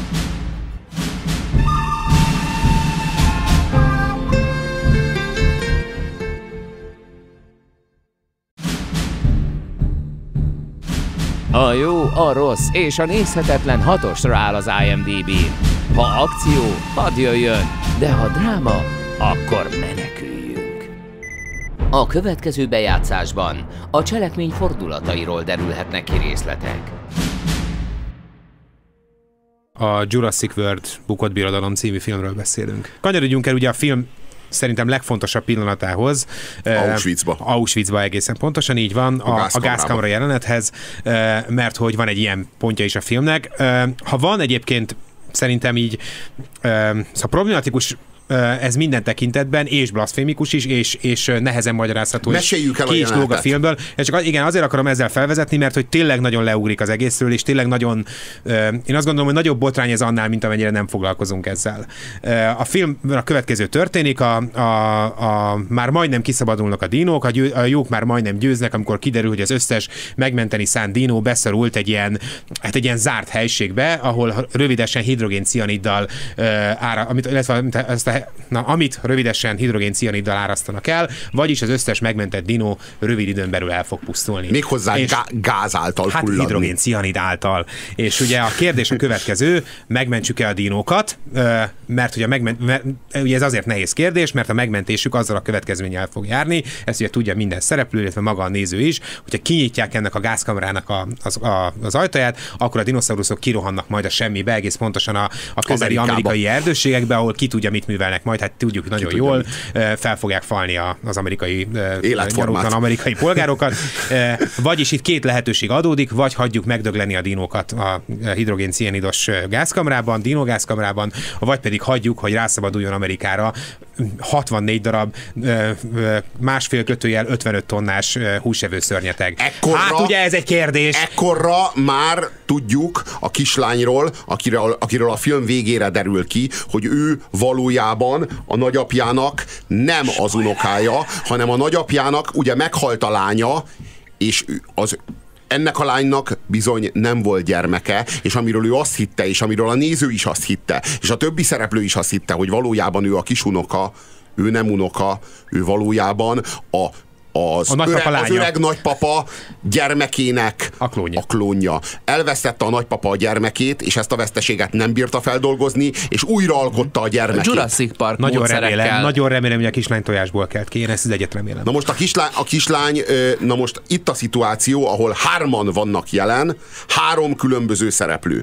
A jó, a rossz és a nézhetetlen hatosra áll az i em dé bén. Ha akció, hadd jöjjön, de ha dráma, akkor meneküljünk. A következő bejátszásban a cselekmény fordulatairól derülhetnek ki részletek. A Jurassic World Bukott Birodalom című filmről beszélünk. Kanyarodjunk el ugye a film szerintem legfontosabb pillanatához. Auschwitzba. Uh, Auschwitzba egészen pontosan, így van, a, a gázkamra jelenethez, uh, mert hogy van egy ilyen pontja is a filmnek. Uh, ha van egyébként szerintem így uh, szóval problematikus ez minden tekintetben, és blaszfémikus is, és, és nehezen magyarázható. Meséljük el a ki is lóg a filmből. És csak igen, azért akarom ezzel felvezetni, mert hogy tényleg nagyon leugrik az egészről, és tényleg nagyon, én azt gondolom, hogy nagyobb botrány ez annál, mint amennyire nem foglalkozunk ezzel. A filmben a következő történik, a, a, a, már majdnem kiszabadulnak a dinók, a, győ, a jók már majdnem győznek, amikor kiderül, hogy az összes megmenteni szánt dinó beszorult egy ilyen, hát egy ilyen zárt helységbe, ahol rövidesen hidrogéncianiddal ára, amit, illetve ezt a Na, amit rövidesen hidrogéncianiddal árasztanak el, vagyis az összes megmentett dinó rövid időn belül el fog pusztulni. Méghozzá gá- gáz által hát fulladni. Hidrogéncianid által. És ugye a kérdés a következő, megmentsük-e a dinókat, mert ugye, megment, mert ugye ez azért nehéz kérdés, mert a megmentésük azzal a következménnyel fog járni, ezt ugye tudja minden szereplő, illetve maga a néző is, hogyha kinyitják ennek a gázkamrának a, az, a, az ajtaját, akkor a dinoszauruszok kirohannak majd a semmibe, egész pontosan a, a közeli Amerikába. Amerikai erdőségekbe, ahol ki tudja, mit művelnek majd, hát tudjuk nagyon tudja, jól, mit. fel fogják falni a, az amerikai nyaruklan amerikai polgárokat. Vagyis itt két lehetőség adódik, vagy hagyjuk megdögleni a dinókat a hidrogéncianidos gázkamrában, dinogázkamrában, vagy pedig hagyjuk, hogy rászabaduljon Amerikára hatvannégy darab másfél kötőjel ötvenöt tonnás húsevő szörnyeteg. Ekkorra, hát ugye ez egy kérdés. Ekkorra már tudjuk a kislányról, akiről, akiről a film végére derül ki, hogy ő valójában a nagyapjának nem az unokája, hanem a nagyapjának ugye meghalt a lánya, és az ennek a lánynak bizony nem volt gyermeke, és amiről ő azt hitte, és amiről a néző is azt hitte, és a többi szereplő is azt hitte, hogy valójában ő a kisunoka, ő nem unoka, ő valójában a Az, a öreg, az öreg nagypapa gyermekének a klónja. a klónja. Elvesztette a nagypapa a gyermekét, és ezt a veszteséget nem bírta feldolgozni, és újra alkotta a gyermekét. Jurassic Park nagyon remélem, nagyon remélem, hogy a kislány tojásból kelt ki. Én ezt az egyet remélem. Na most a kislány, a kislány, na most itt a szituáció, ahol hárman vannak jelen, három különböző szereplő.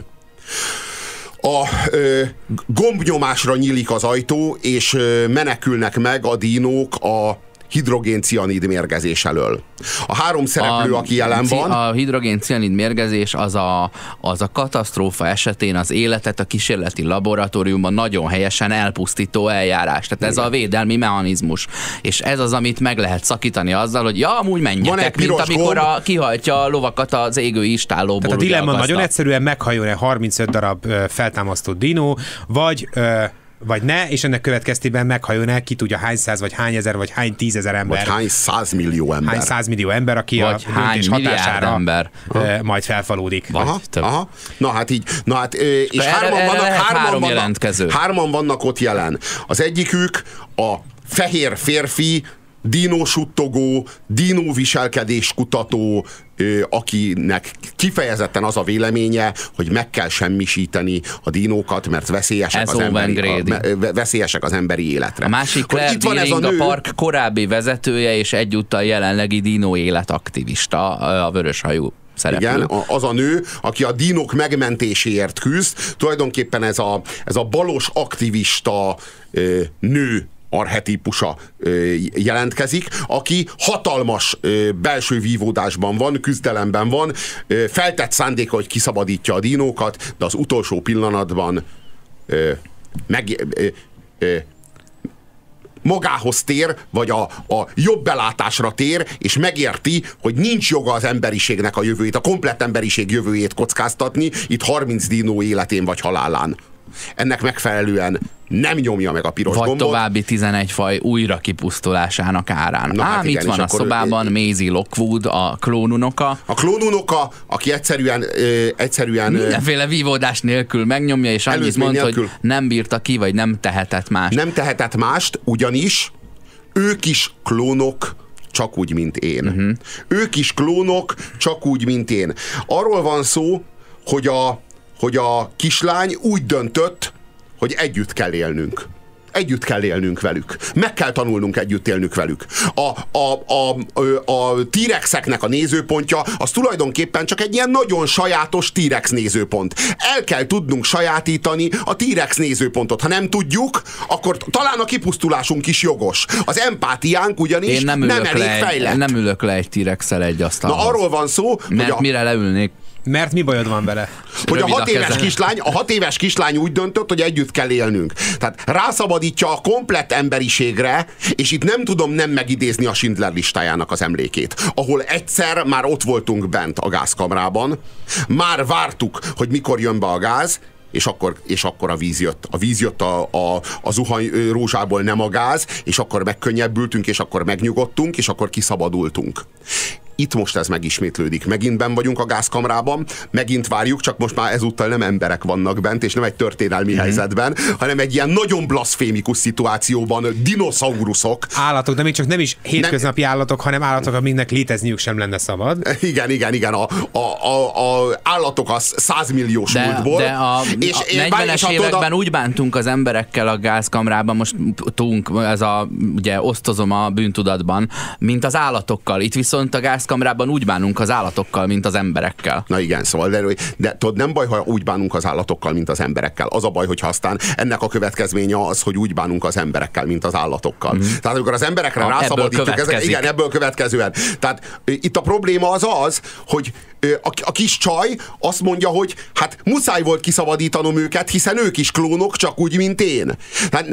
A ö, gombnyomásra nyílik az ajtó, és ö, menekülnek meg a dinók a hidrogén-cianid mérgezés elől. A három szereplő, a, aki jelen van... A hidrogén-cianid mérgezés az a, az a katasztrófa esetén az életet a kísérleti laboratóriumban nagyon helyesen elpusztító eljárás. Tehát ez a védelmi mechanizmus. És ez az, amit meg lehet szakítani azzal, hogy ja, amúgy menjetek, mint amikor a, kihajtja a lovakat az égő istállóból. Tehát a dilemma nagyon egyszerűen meghajol-e harmincöt darab ö, feltámasztott dinó, vagy... Ö, vagy ne, és ennek következtében meghajolnál, ki tudja hány száz, vagy hány ezer, vagy hány tízezer ember. Vagy hány százmillió ember. Hány százmillió ember, aki vagy a döntés hatására ember. majd felfalódik. Aha, aha. Na hát így, na hát, és erre, hárman, erre vannak, hárman, három vannak, jelentkező. hárman vannak ott jelen. Az egyikük a fehér férfi, dinósuttogó, dinóviselkedés kutató, akinek kifejezetten az a véleménye, hogy meg kell semmisíteni a dinókat, mert veszélyesek, az emberi, a, veszélyesek az emberi életre. A másik Claire Dearing, a, a park korábbi vezetője, és egyúttal jelenlegi dinó életaktivista, a vöröshajú szereplő. Igen, az a nő, aki a dinók megmentéséért küzd, tulajdonképpen ez a, ez a balos aktivista nő archetípusa jelentkezik, aki hatalmas belső vívódásban van, küzdelemben van, feltett szándéka, hogy kiszabadítja a dinókat, de az utolsó pillanatban meg, magához tér, vagy a, a jobb belátásra tér, és megérti, hogy nincs joga az emberiségnek a jövőjét, a komplett emberiség jövőjét kockáztatni, itt harminc dinó életén vagy halálán. Ennek megfelelően nem nyomja meg a piros vagy gombot. További tizenegy faj újra kipusztulásának árán. Na, hát Ám igen, itt van a akkor szobában Maisie Lockwood, a klónunoka. A klónunoka, aki egyszerűen... Ö, egyszerűen mindenféle vívódás nélkül megnyomja, és annyit mond, nélkül. hogy nem bírta ki, vagy nem tehetett mást. Nem tehetett mást, ugyanis ők is klónok, csak úgy, mint én. Uh-huh. Ők is klónok, csak úgy, mint én. Arról van szó, hogy a hogy a kislány úgy döntött, hogy együtt kell élnünk. Együtt kell élnünk velük. Meg kell tanulnunk együtt élnünk velük. A, a, a, a, a T-rexeknek a nézőpontja az tulajdonképpen csak egy ilyen nagyon sajátos T-rex nézőpont. El kell tudnunk sajátítani a T-rex nézőpontot. Ha nem tudjuk, akkor talán a kipusztulásunk is jogos. Az empátiánk ugyanis nem, nem elég egy, fejlett. Nem ülök le egy T-rexel egy asztalhoz. Na arról van szó, mert hogy a... mire leülnék? Mert mi bajod van vele? Hogy a hat, éves kislány, a hat éves kislány úgy döntött, hogy együtt kell élnünk. Tehát rászabadítja a komplett emberiségre, és itt nem tudom nem megidézni a Schindler listájának az emlékét, ahol egyszer már ott voltunk bent a gázkamrában, már vártuk, hogy mikor jön be a gáz, és akkor, és akkor a víz jött. A víz jött a, a, a zuhany rózsából, nem a gáz, és akkor megkönnyebbültünk, és akkor megnyugodtunk, és akkor kiszabadultunk. Itt most ez megismétlődik. Megint benn vagyunk a gázkamrában, megint várjuk, csak most már ezúttal nem emberek vannak bent, és nem egy történelmi mm-hmm. helyzetben, hanem egy ilyen nagyon blaszfémikus szituációban dinoszauruszok. Állatok, de még csak nem is hétköznapi nem... állatok, hanem állatok, amiknek létezniük sem lenne szabad. Igen, igen, igen. A, a, a, a állatok az százmilliós de, múltból. De a, és a negyvenes években a... úgy bántunk az emberekkel a gázkamrában, most tunk, ez a, ugye osztozom a bűntudatban, mint az állatokkal. Itt viszont a gáz gázkamrában úgy bánunk az állatokkal, mint az emberekkel. Na igen, szóval, de, de tudod, nem baj, ha úgy bánunk az állatokkal, mint az emberekkel. Az a baj, hogyha aztán ennek a következménye az, hogy úgy bánunk az emberekkel, mint az állatokkal. Mm. Tehát amikor az emberekre a, rászabadítjuk, ebből ez, igen, ebből következően. Tehát itt a probléma az az, hogy a, a kis csaj azt mondja, hogy hát muszáj volt kiszabadítanom őket, hiszen ők is klónok, csak úgy, mint én. Tehát,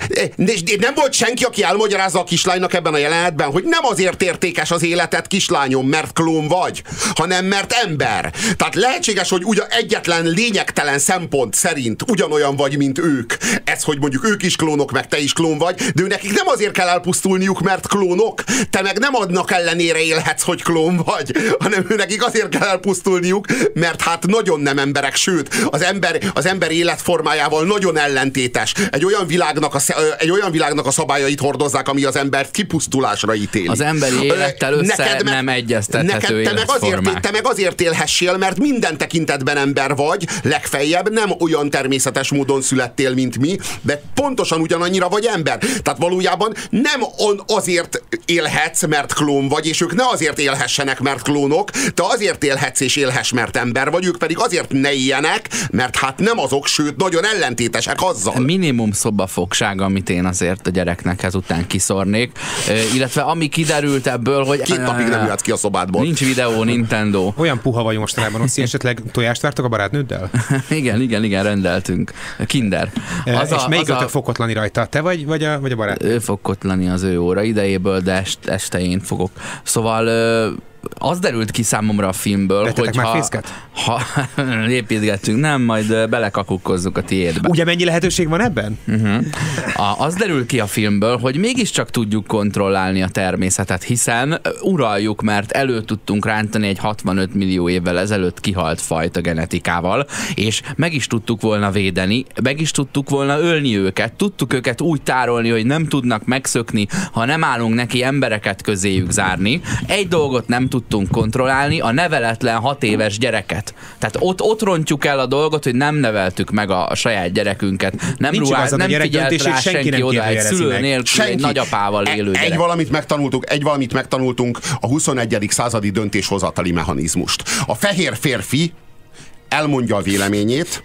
nem volt senki, aki elmagyarázza a kislánynak ebben a jelenetben, hogy nem azért értékes az életed, kislányom, mert klón vagy, hanem mert ember. Tehát lehetséges, hogy ugyan egyetlen lényegtelen szempont szerint ugyanolyan vagy, mint ők. Ez, hogy mondjuk ők is klónok, meg te is klón vagy, de ő nekik nem azért kell elpusztulniuk, mert klónok, te meg nem adnak ellenére élhetsz, hogy klón vagy, hanem ő nekik azért kell elpusztulniuk, mert hát nagyon nem emberek, sőt, az ember, az ember életformájával nagyon ellentétes. Egy olyan világnak a, egy olyan világnak a szabályait hordozzák, ami az embert kipusztulásra ítéli. Az emberi élettel össze neked meg, nem egyeztethető neked, te meg, azért, te meg azért élhessél, mert minden tekintetben ember vagy, legfeljebb nem olyan természetes módon születtél, mint mi, de pontosan ugyanannyira vagy ember. Tehát valójában nem azért élhetsz, mert klón vagy, és ők ne azért élhessenek, mert klónok, te azért élhetsz és élhess, mert ember vagy, ők pedig azért ne éljenek, mert hát nem azok, sőt, nagyon ellentétesek azzal. Minimum szobafogság, amit én azért a gyereknek ezután kiszornék, illetve ami kiderült ebből, hogy két napig nem jöhetsz ki a szobádból. Nincs videó, Nintendo. Olyan puha vagy mostanában, Oszi, esetleg tojást vártak a barátnőddel? igen, igen, igen, rendeltünk. Kinder. Az és a, melyik ötök a... fog kotlani rajta? Te vagy, vagy a, vagy a barátnő? Ő fog kotlani az ő óra idejéből, de est, este én fogok. Szóval... az derült ki számomra a filmből, Vettetek hogy már ha, fészket? ha építgettünk, nem, majd belekakukkozzuk a tiédbe. Ugye mennyi lehetőség van ebben? Uh-huh. A, az derül ki a filmből, hogy mégiscsak tudjuk kontrollálni a természetet, hiszen uraljuk, mert elő tudtunk rántani egy hatvanöt millió évvel ezelőtt kihalt fajt a genetikával, és meg is tudtuk volna védeni, meg is tudtuk volna ölni őket, tudtuk őket úgy tárolni, hogy nem tudnak megszökni, ha nem állunk neki embereket közéjük zárni. Egy dolgot nem tudtunk kontrollálni, a neveletlen hat éves gyereket. Tehát ott, ott rontjuk el a dolgot, hogy nem neveltük meg a, a saját gyerekünket. Nem, ruház, nem figyelt rá senki, senki oda egy szülő nélkül, senki. Egy nagyapával élő egy, gyerek. Egy valamit megtanultunk, egy valamit megtanultunk, a huszonegyedik századi döntéshozatali mechanizmust. A fehér férfi elmondja a véleményét,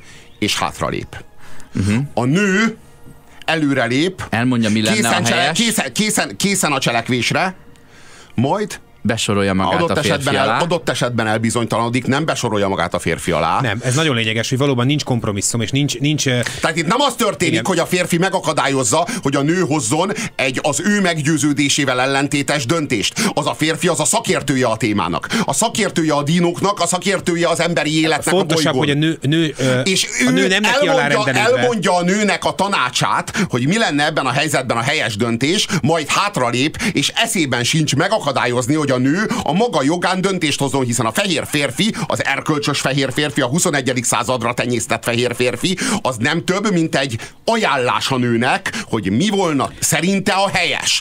és hátralép. Uh-huh. A nő előrelép, elmondja, mi lenne készen, a helyes. Készen, készen, készen a cselekvésre, majd besorolja magát adott a férfi esetben alá. El, adott esetben elbizonytalanodik, nem besorolja magát a férfi alá. Nem, ez nagyon lényeges, hogy valóban nincs kompromisszum, és nincs... nincs Tehát itt nem az történik, igen, hogy a férfi megakadályozza, hogy a nő hozzon egy az ő meggyőződésével ellentétes döntést. Az a férfi, az a szakértője a témának. A szakértője a dinóknak, a szakértője az emberi életnek. Fontosabb, a hogy a nő, nő, és a nő nem neki elmondja, elmondja a nőnek a tanácsát, hogy mi lenne ebben a helyzetben a helyes döntés, majd hátralép, és eszében sincs megakadályozni, hogy a nő a maga jogán döntést hozzon, hiszen a fehér férfi, az erkölcsös fehér férfi, a huszonegyedik századra tenyésztett fehér férfi, az nem több, mint egy ajánlás a nőnek, hogy mi volna szerinte a helyes.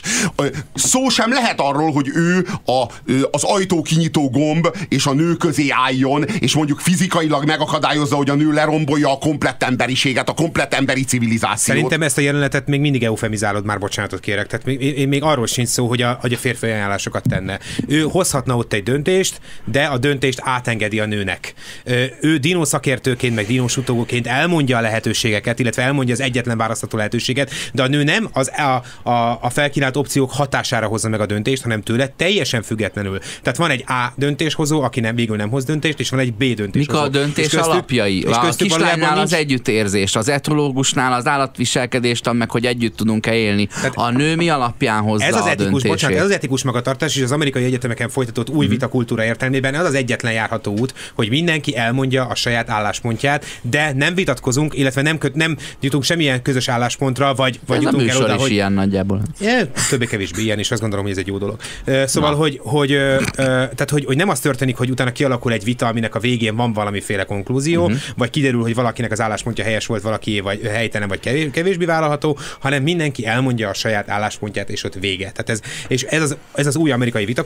Szó sem lehet arról, hogy ő a, az ajtó kinyitó gomb és a nő közé álljon, és mondjuk fizikailag megakadályozza, hogy a nő lerombolja a komplett emberiséget, a komplett emberi civilizációt. Szerintem ezt a jelenetet még mindig eufemizálod, már bocsánatot kérek. Tehát még, én még arról sincs szó, hogy a, hogy a férfi ajánlásokat tenne. Ő hozhatna ott egy döntést, de a döntést átengedi a nőnek. Ő dinószakértőként, meg dinósutóként elmondja a lehetőségeket, illetve elmondja az egyetlen választható lehetőséget, de a nő nem az a, a, a felkínált opciók hatására hozza meg a döntést, hanem tőle teljesen függetlenül. Tehát van egy A döntéshozó, aki nem végül nem hoz döntést, és van egy B döntéshozó. Mik a döntés köztük, alapjai? A kislánynál az együttérzést, az etológusnál az állatviselkedést, meg hogy együtt tudunk-e élni. Tehát a nő mi alapján hozza ez az a etikus, döntését? Bocsánat, ez az etikus magatartás, és az amerikai egyetemeken folytatott új vitakultúra értelmében az az egyetlen járható út, hogy mindenki elmondja a saját álláspontját, de nem vitatkozunk, illetve nem, köt, nem jutunk semmilyen közös álláspontra, vagy, vagy ez jutunk el oda, hogy... ilyen nagyjából. Ja, többé-kevésbé ilyen, és azt gondolom, hogy ez egy jó dolog. Szóval, Na. hogy, hogy, tehát, hogy, hogy nem az történik, hogy utána kialakul egy vita, aminek a végén van valamiféle konklúzió, uh-huh. vagy kiderül, hogy valakinek az álláspontja helyes volt, valaki vagy helytelen, vagy kevésbé vállalható, hanem mindenki elmondja a saját álláspontját, és ott vége. Tehát ez, és ez az, ez az új amerikai vitakultúra,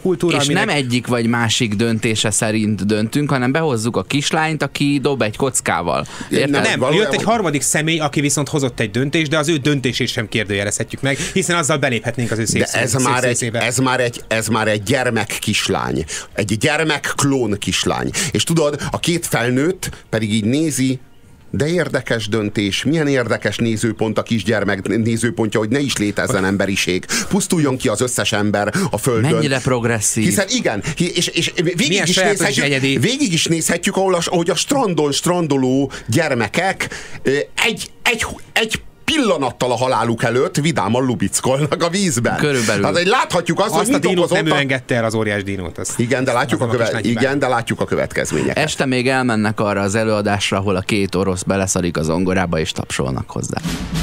kultúra. És aminek... nem egyik vagy másik döntése szerint döntünk, hanem behozzuk a kislányt, aki dob egy kockával. Érted? Nem, nem valójában... jött egy harmadik személy, aki viszont hozott egy döntést, de az ő döntését sem kérdőjelezhetjük meg, hiszen azzal beléphetnénk az ő szép De ez, szép már egy, ez, már egy, ez már egy gyermek kislány. Egy gyermek klón kislány. És tudod, a két felnőtt pedig így nézi, de érdekes döntés, milyen érdekes nézőpont a kisgyermek nézőpontja, hogy ne is létezzen emberiség. Pusztuljon ki az összes ember a Földön. Mennyire progresszív. Hiszen igen, és, és végig, is nézhetjük, végig is nézhetjük, ahol a, ahogy a strandon strandoló gyermekek egy, egy, egy pillanattal a haláluk előtt vidáman lubickolnak a vízben. Körülbelül. Hát, láthatjuk azt, azt hogy a dinót nem ő a... engedte el, az óriás dinót. Azt igen, de látjuk, a, köve... igen, de látjuk a következményeket. Este még elmennek arra az előadásra, ahol a két orosz beleszarik az zongorába és tapsolnak hozzá.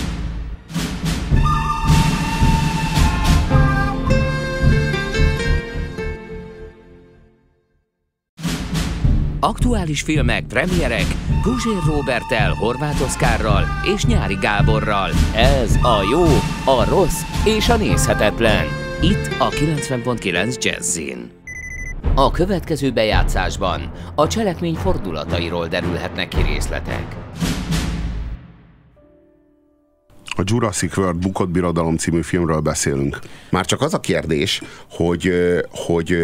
Aktuális filmek, premierek, Guzsér Róberttel, Horváth Oszkárral és Nyári Gáborral. Ez a jó, a rossz és a nézhetetlen. Itt a kilencven pont kilenc Jazzin. A következő bejátszásban a cselekmény fordulatairól derülhetnek ki részletek. A Jurassic World Bukott Birodalom című filmről beszélünk. Már csak az a kérdés, hogy, hogy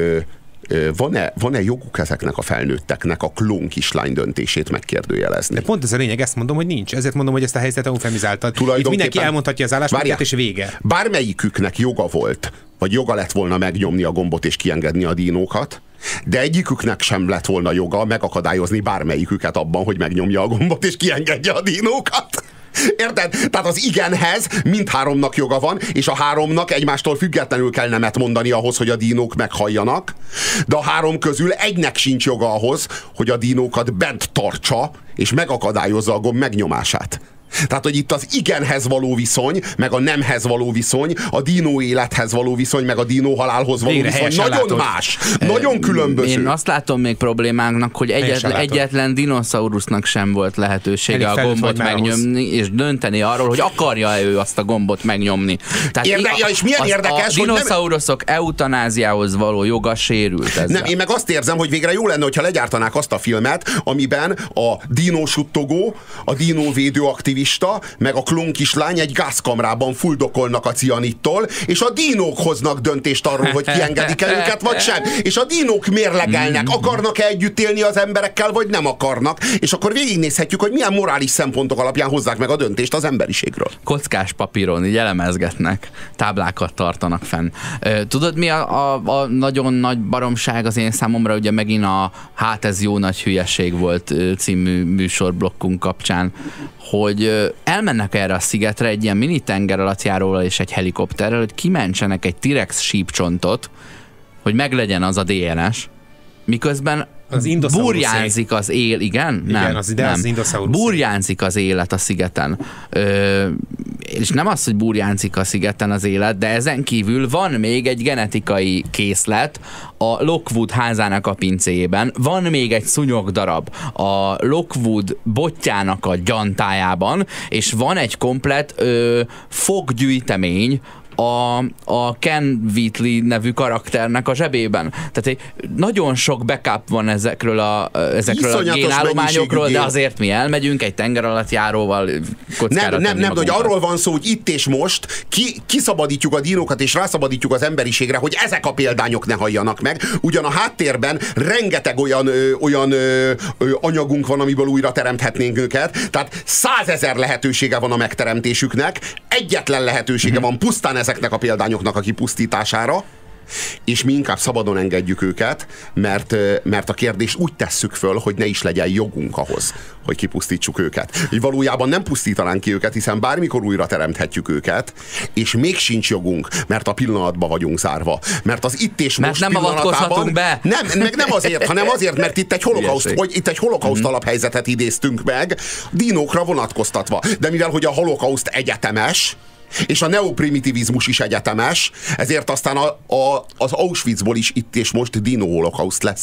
Van-e, van-e joguk ezeknek a felnőtteknek a klón kislány döntését megkérdőjelezni? De pont ez a lényeg, ezt mondom, hogy nincs. Ezért mondom, hogy ezt a helyzetet eufemizáltad. Itt mindenki elmondhatja az álláspontját, és vége. Bármelyiküknek joga volt, vagy joga lett volna megnyomni a gombot és kiengedni a dinókat, de egyiküknek sem lett volna joga megakadályozni bármelyiküket abban, hogy megnyomja a gombot és kiengedje a dinókat. Érted? Tehát az igenhez mindháromnak joga van, és a háromnak egymástól függetlenül kell nemet mondani ahhoz, hogy a dinók meghalljanak, de a három közül egynek sincs joga ahhoz, hogy a dinókat bent tartsa, és megakadályozza a gomb megnyomását. Tehát, hogy itt az igenhez való viszony, meg a nemhez való viszony, a dínó élethez való viszony, meg a dínó halálhoz való Végre viszony nagyon látod. Más, e, nagyon különböző. Én azt látom még problémánknak, hogy egyetlen, egyetlen dinoszaurusznak sem volt lehetősége Elég a gombot megnyomni, és dönteni arról, hogy akarja ő azt a gombot megnyomni. Tehát Érde, ja, és milyen az, érdekes, a dinoszauruszok nem... eutanáziához való joga sérült ezzel. Nem, én meg azt érzem, hogy végre jó lenne, hogyha legyártanák azt a filmet, amiben a dinósuttogó, a dinóvédő aktivista, meg a klón kislány egy gázkamrában fuldokolnak a cianittól, és a dinók hoznak döntést arról, hogy kiengedik el őket, vagy sem. És a dinók mérlegelnek, akarnak-e együtt élni az emberekkel, vagy nem akarnak. És akkor végignézhetjük, hogy milyen morális szempontok alapján hozzák meg a döntést az emberiségről. Kockás papíron így elemezgetnek, táblákat tartanak fenn. Tudod, mi a, a, a nagyon nagy baromság az én számomra, ugye megint a Hát ez jó nagy hülyeség volt című műsorblokkunk kapcsán, hogy elmennek erre a szigetre egy ilyen mini tengeralattjáróval és egy helikopterrel, hogy kimentsenek egy T-rex sípcsontot, hogy meglegyen az a dé en es, miközben az burjánzik az él, igen? igen nem, az, de nem. Az Indosaurus. Burjánzik az élet a szigeten. Ö, és nem az, hogy burjánzik a szigeten az élet, de ezen kívül van még egy genetikai készlet a Lockwood házának a pincéjében, van még egy szúnyogdarab a Lockwood botjának a gyantájában, és van egy komplett ö, foggyűjtemény A, a Ken Wheatley nevű karakternek a zsebében. Tehát egy nagyon sok backup van ezekről a, ezekről a génállományokról, de azért mi elmegyünk egy tengeralattjáróval kockára Nem, nem, nem, hogy arról van szó, hogy itt és most ki, kiszabadítjuk a dinókat és rászabadítjuk az emberiségre, hogy ezek a példányok ne halljanak meg. Ugyan a háttérben rengeteg olyan, ö, olyan ö, ö, anyagunk van, amiből újra teremthetnénk őket. Tehát százezer lehetősége van a megteremtésüknek, egyetlen lehetősége mm-hmm. van pusztán ezeknek a példányoknak a kipusztítására, és mi inkább szabadon engedjük őket, mert, mert a kérdést úgy tesszük föl, hogy ne is legyen jogunk ahhoz, hogy kipusztítsuk őket. Hogy valójában nem pusztítanánk ki őket, hiszen bármikor újra teremthetjük őket, és még sincs jogunk, mert a pillanatban vagyunk zárva. Mert az itt és most mert nem avatkozhatunk be. Nem, meg nem azért, hanem azért, mert itt egy holokauszt, hogy itt egy holokauszt mm-hmm. alaphelyzetet idéztünk meg, dinókra vonatkoztatva. De mivel, hogy a holokauszt egyetemes, és a neoprimitivizmus is egyetemes, ezért aztán a, a, az Auschwitzból is itt és most dinó holokauszt lesz.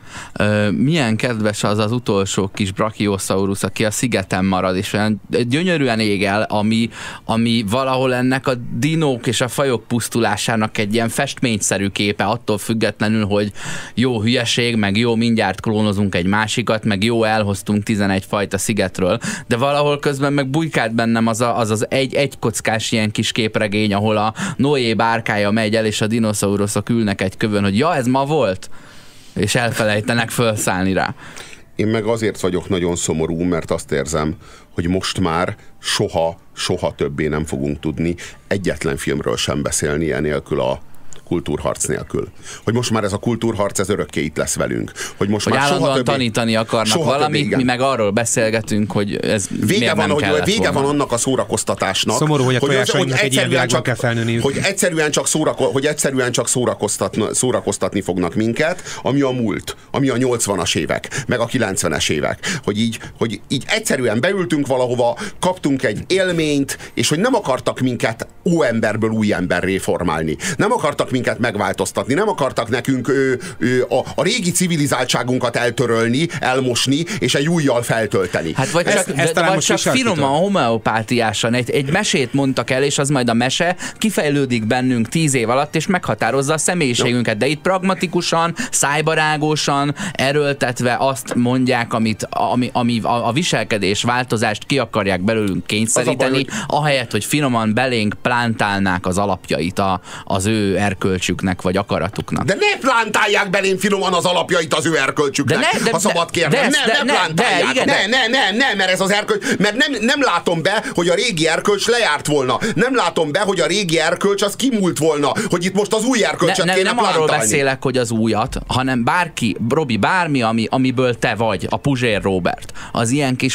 milyen kedves az az utolsó kis Brachiosaurus, aki a szigeten marad, és olyan gyönyörűen ég el, ami, ami valahol ennek a dinók és a fajok pusztulásának egy ilyen festményszerű képe, attól függetlenül, hogy jó hülyeség, meg jó, mindjárt klónozunk egy másikat, meg jó, elhoztunk tizenegy fajta szigetről, de valahol közben meg bujkált bennem az a, az, az egy, egy kockás ilyen kis képregény, ahol a Noé bárkája megy el, és a dinoszauruszok ülnek egy kövön, hogy ja, ez ma volt, és elfelejtenek felszállni rá. Én meg azért vagyok nagyon szomorú, mert azt érzem, hogy most már soha, soha többé nem fogunk tudni egyetlen filmről sem beszélni enélkül a kultúrharc nélkül. Hogy most már ez a kultúrharc, ez örökké itt lesz velünk. Hogy most hogy már állandóan soha többé, tanítani akarnak soha valamit, többé, mi meg arról beszélgetünk, hogy ez vége van, nem hogy vége volna. van annak a szórakoztatásnak. Szomorú, hogy a tojásainknak egy ilyen világban kell felnőni. Hogy egyszerűen csak, szórako, hogy egyszerűen csak szórakoztatni, szórakoztatni fognak minket, ami a múlt, ami a nyolcvanas évek, meg a kilencvenes évek. Hogy így, hogy így egyszerűen beültünk valahova, kaptunk egy élményt, és hogy nem akartak minket óemberből új emberré formálni. Nem akartak minket megváltoztatni, nem akartak nekünk ő, ő, a, a régi civilizáltságunkat eltörölni, elmosni, és egy újjal feltölteni. Hát vagy ezt, csak, ezt de, vagy csak finoman, homeopátiásan egy, egy mesét mondtak el, és az majd a mese kifejlődik bennünk tíz év alatt, és meghatározza a személyiségünket. De itt pragmatikusan, szájbarágosan, erőltetve azt mondják, amit, ami, ami a, a viselkedés változást ki akarják belőlünk kényszeríteni, baj, hogy... ahelyett, hogy finoman belénk plántálnák az alapjait a, az ő erkölcsüknek, vagy akaratuknak. De ne plántálják belém finoman az alapjait az ő erkölcsüknek, de ne, de, ha szabad kérnem. Nem, nem ne, plántálják. De, ne, ne, ne, ne, mert ez az erkölcs, mert nem, nem látom be, hogy a régi erkölcs lejárt volna. Nem látom be, hogy a régi erkölcs az kimúlt volna, hogy itt most az új erkölcset ne, ne, kéne nem plántálni. Nem arról beszélek, hogy az újat, hanem bárki, Robi, bármi, ami, amiből te vagy, a Puzsér Róbert, az ilyen kis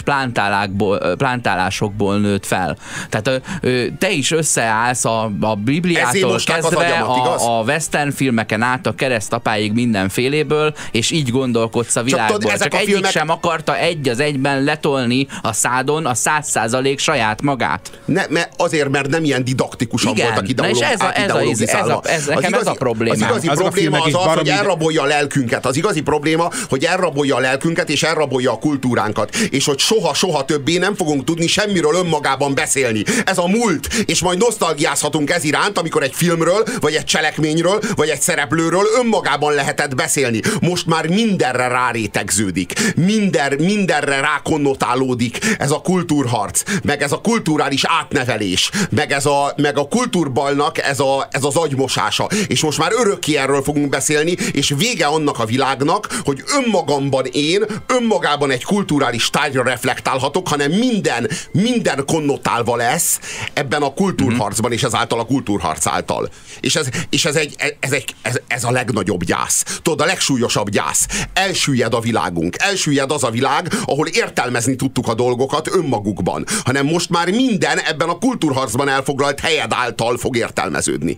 plántálásokból nőtt fel. Tehát te is összeállsz a, a Bibliától kezdve agyamat, a, a western filmeken át a keresztapáig mindenféléből, és így gondolkodsz a világból. Csak, Csak a egyik filmek... sem akarta egy az egyben letolni a szádon a száz százalék saját magát. Ne, mert azért, mert nem ilyen didaktikusan igen, voltak ideologizálva. Ez, ez, ez, nekem ez a probléma. Az igazi az probléma az az, hogy elrabolja a lelkünket. Az igazi probléma, hogy elrabolja a lelkünket, és elrabolja a kultúránkat. És hogy soha-soha többé nem fogunk tudni semmiről önmagában beszélni. Ez a múlt, és majd nosztalgiázhatunk ez iránt, amikor egy filmről, vagy egy cselekményről, vagy egy szereplőről önmagában lehetett beszélni. Most már mindenre rárétegződik. Minden, mindenre rákonnotálódik ez a kultúrharc, meg ez a kulturális átnevelés, meg, ez a, meg a kultúrbalnak ez, a, ez az agymosása. És most már örökké erről fogunk beszélni, és vége annak a világnak, hogy önmagamban én, önmagában egy kulturális tárgyra reflektálhatok, hanem minden, minden konnotálva lesz ebben a kultúrharcban, és ezáltal a kultúrharc által. És ez, és ez, egy, ez, egy, ez, ez a legnagyobb gyász. Tudod, a legsúlyosabb gyász. Elsüllyed a világunk. Elsüllyed az a világ, ahol értelmezni tudtuk a dolgokat önmagukban. Hanem most már minden ebben a kultúrharcban elfoglalt helyed által fog értelmeződni.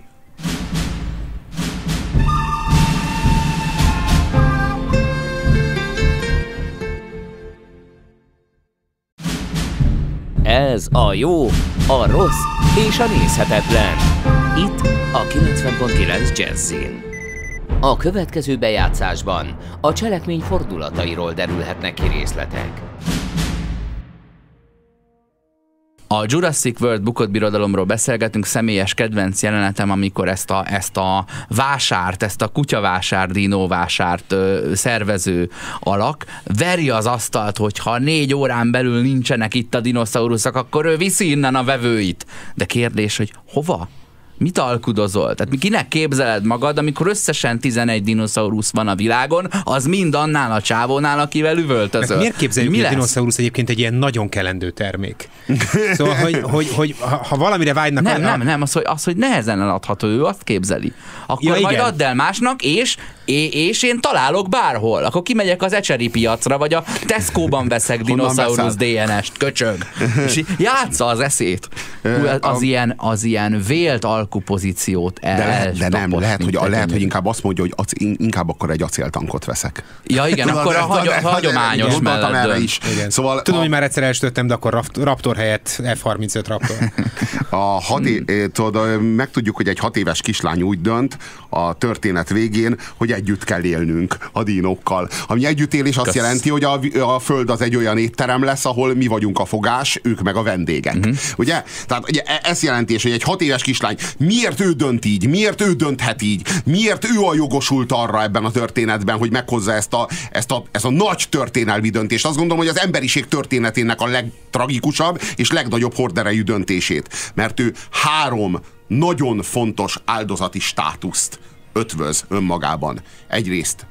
Ez a jó, a rossz és a nézhetetlen. Itt a kilencven pont kilenc Jazzin. A következő bejátszásban a cselekmény fordulatairól derülhetnek ki részletek. A Jurassic World bukott birodalomról beszélgetünk, személyes kedvenc jelenetem, amikor ezt a, ezt a vásárt, ezt a kutyavásár, dinóvásárt ö, szervező alak veri az asztalt, hogyha négy órán belül nincsenek itt a dinoszauruszok, akkor ő viszi innen a vevőit. De kérdés, hogy hova? Mit alkudozol? Tehát kinek képzeled magad, amikor összesen tizenegy dinoszaurusz van a világon, az mind annál a csávónál, akivel üvöltözöl? Miért képzeljük, hogy a dinoszaurusz egyébként egy ilyen nagyon kelendő termék? Szóval, hogy, hogy, hogy ha, ha valamire vágynak... Nem, a... nem, nem, az hogy, az, hogy nehezen eladható, ő azt képzeli. Akkor ja, majd igen. Add el másnak, és, és én találok bárhol. Akkor kimegyek az ecseri piacra, vagy a Tesco-ban veszek dinoszaurusz dé en est, köcsög. És játsza az eszét. Az, ilyen, az ilyen vélt alkudozás alkú pozíciót el. De, lehet, de nem, lehet hogy, lehet, hogy inkább azt mondja, hogy ac, inkább akkor egy acéltankot veszek. Ja, igen, Tudod, akkor a hagy, de, hagyományos igen, mellett erre is. Szóval Tudom, a, hogy már egyszer elsütöttem, de akkor Raptor helyett F harmincöt Raptor. A hat é, tudod, megtudjuk, hogy egy hat éves kislány úgy dönt a történet végén, hogy együtt kell élnünk a dinókkal. Ami együttélés azt Kösz. jelenti, hogy a, a Föld az egy olyan étterem lesz, ahol mi vagyunk a fogás, ők meg a vendégek. Uh-huh. Ugye? Tehát ugye, ez jelenti, hogy egy hat éves kislány, miért ő dönt így? Miért ő dönthet így? Miért ő a jogosult arra ebben a történetben, hogy meghozza ezt a, ezt a, ezt a nagy történelmi döntést? Azt gondolom, hogy az emberiség történetének a legtragikusabb és legnagyobb horderejű döntését. Mert ő három nagyon fontos áldozati státuszt ötvöz önmagában. Egyrészt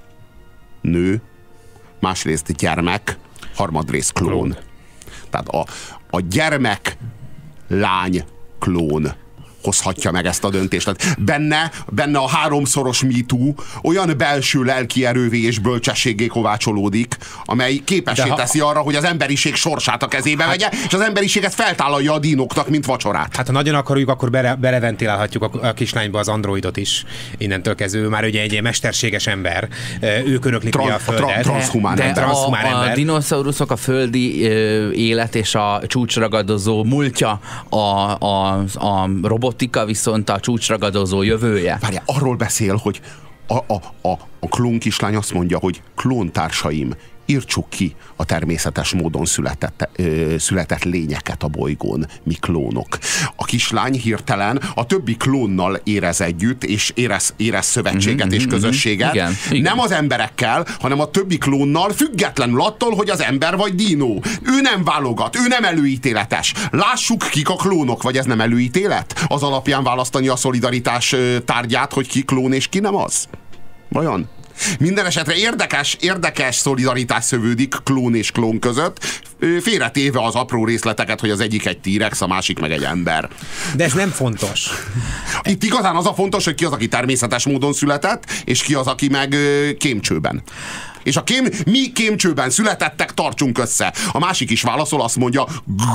nő, másrészt gyermek, harmadrészt klón. klón. Tehát a, a gyermek lány klón hozhatja meg ezt a döntést. Tehát benne, benne a háromszoros MeToo olyan belső lelki erővé és bölcsességé kovácsolódik, amely képessé ha... teszi arra, hogy az emberiség sorsát a kezébe hát... vegye, és az emberiséget feltállalja a dinóknak, mint vacsorát. Hát ha nagyon akarjuk, akkor bere, bereventilálhatjuk a, a kislányba az androidot is innentől kezdve. Már ugye egy ilyen mesterséges ember, ő körökli Tran- a földet. Tra- transzhumán de, ember. De a, a dinoszauruszok a földi ö, élet és a csúcsragadozó múltja, a, a, a robot viszont a csúcsragadozó jövője. Várjál, arról beszél, hogy a, a, a, a klón kislány azt mondja, hogy klóntársaim, írtsuk ki a természetes módon született, ö, született lényeket a bolygón, mi klónok. A kislány hirtelen a többi klónnal érez együtt, és érez, érez szövetséget mm-hmm, és közösséget. Mm-hmm. Igen, igen. Nem az emberekkel, hanem a többi klónnal, függetlenül attól, hogy az ember vagy dinó. Ő nem válogat, ő nem előítéletes. Lássuk, kik a klónok, vagy ez nem előítélet? Az alapján választani a szolidaritás tárgyát, hogy ki klón és ki nem az? Vajon? Minden esetre érdekes, érdekes szolidaritás szövődik klón és klón között, félretéve az apró részleteket, hogy az egyik egy T-rex, a másik meg egy ember. De ez nem fontos. Itt igazán az a fontos, hogy ki az, aki természetes módon született, és ki az, aki meg kémcsőben. És a kém, mi kémcsőben születettek, tartsunk össze. A másik is válaszol, azt mondja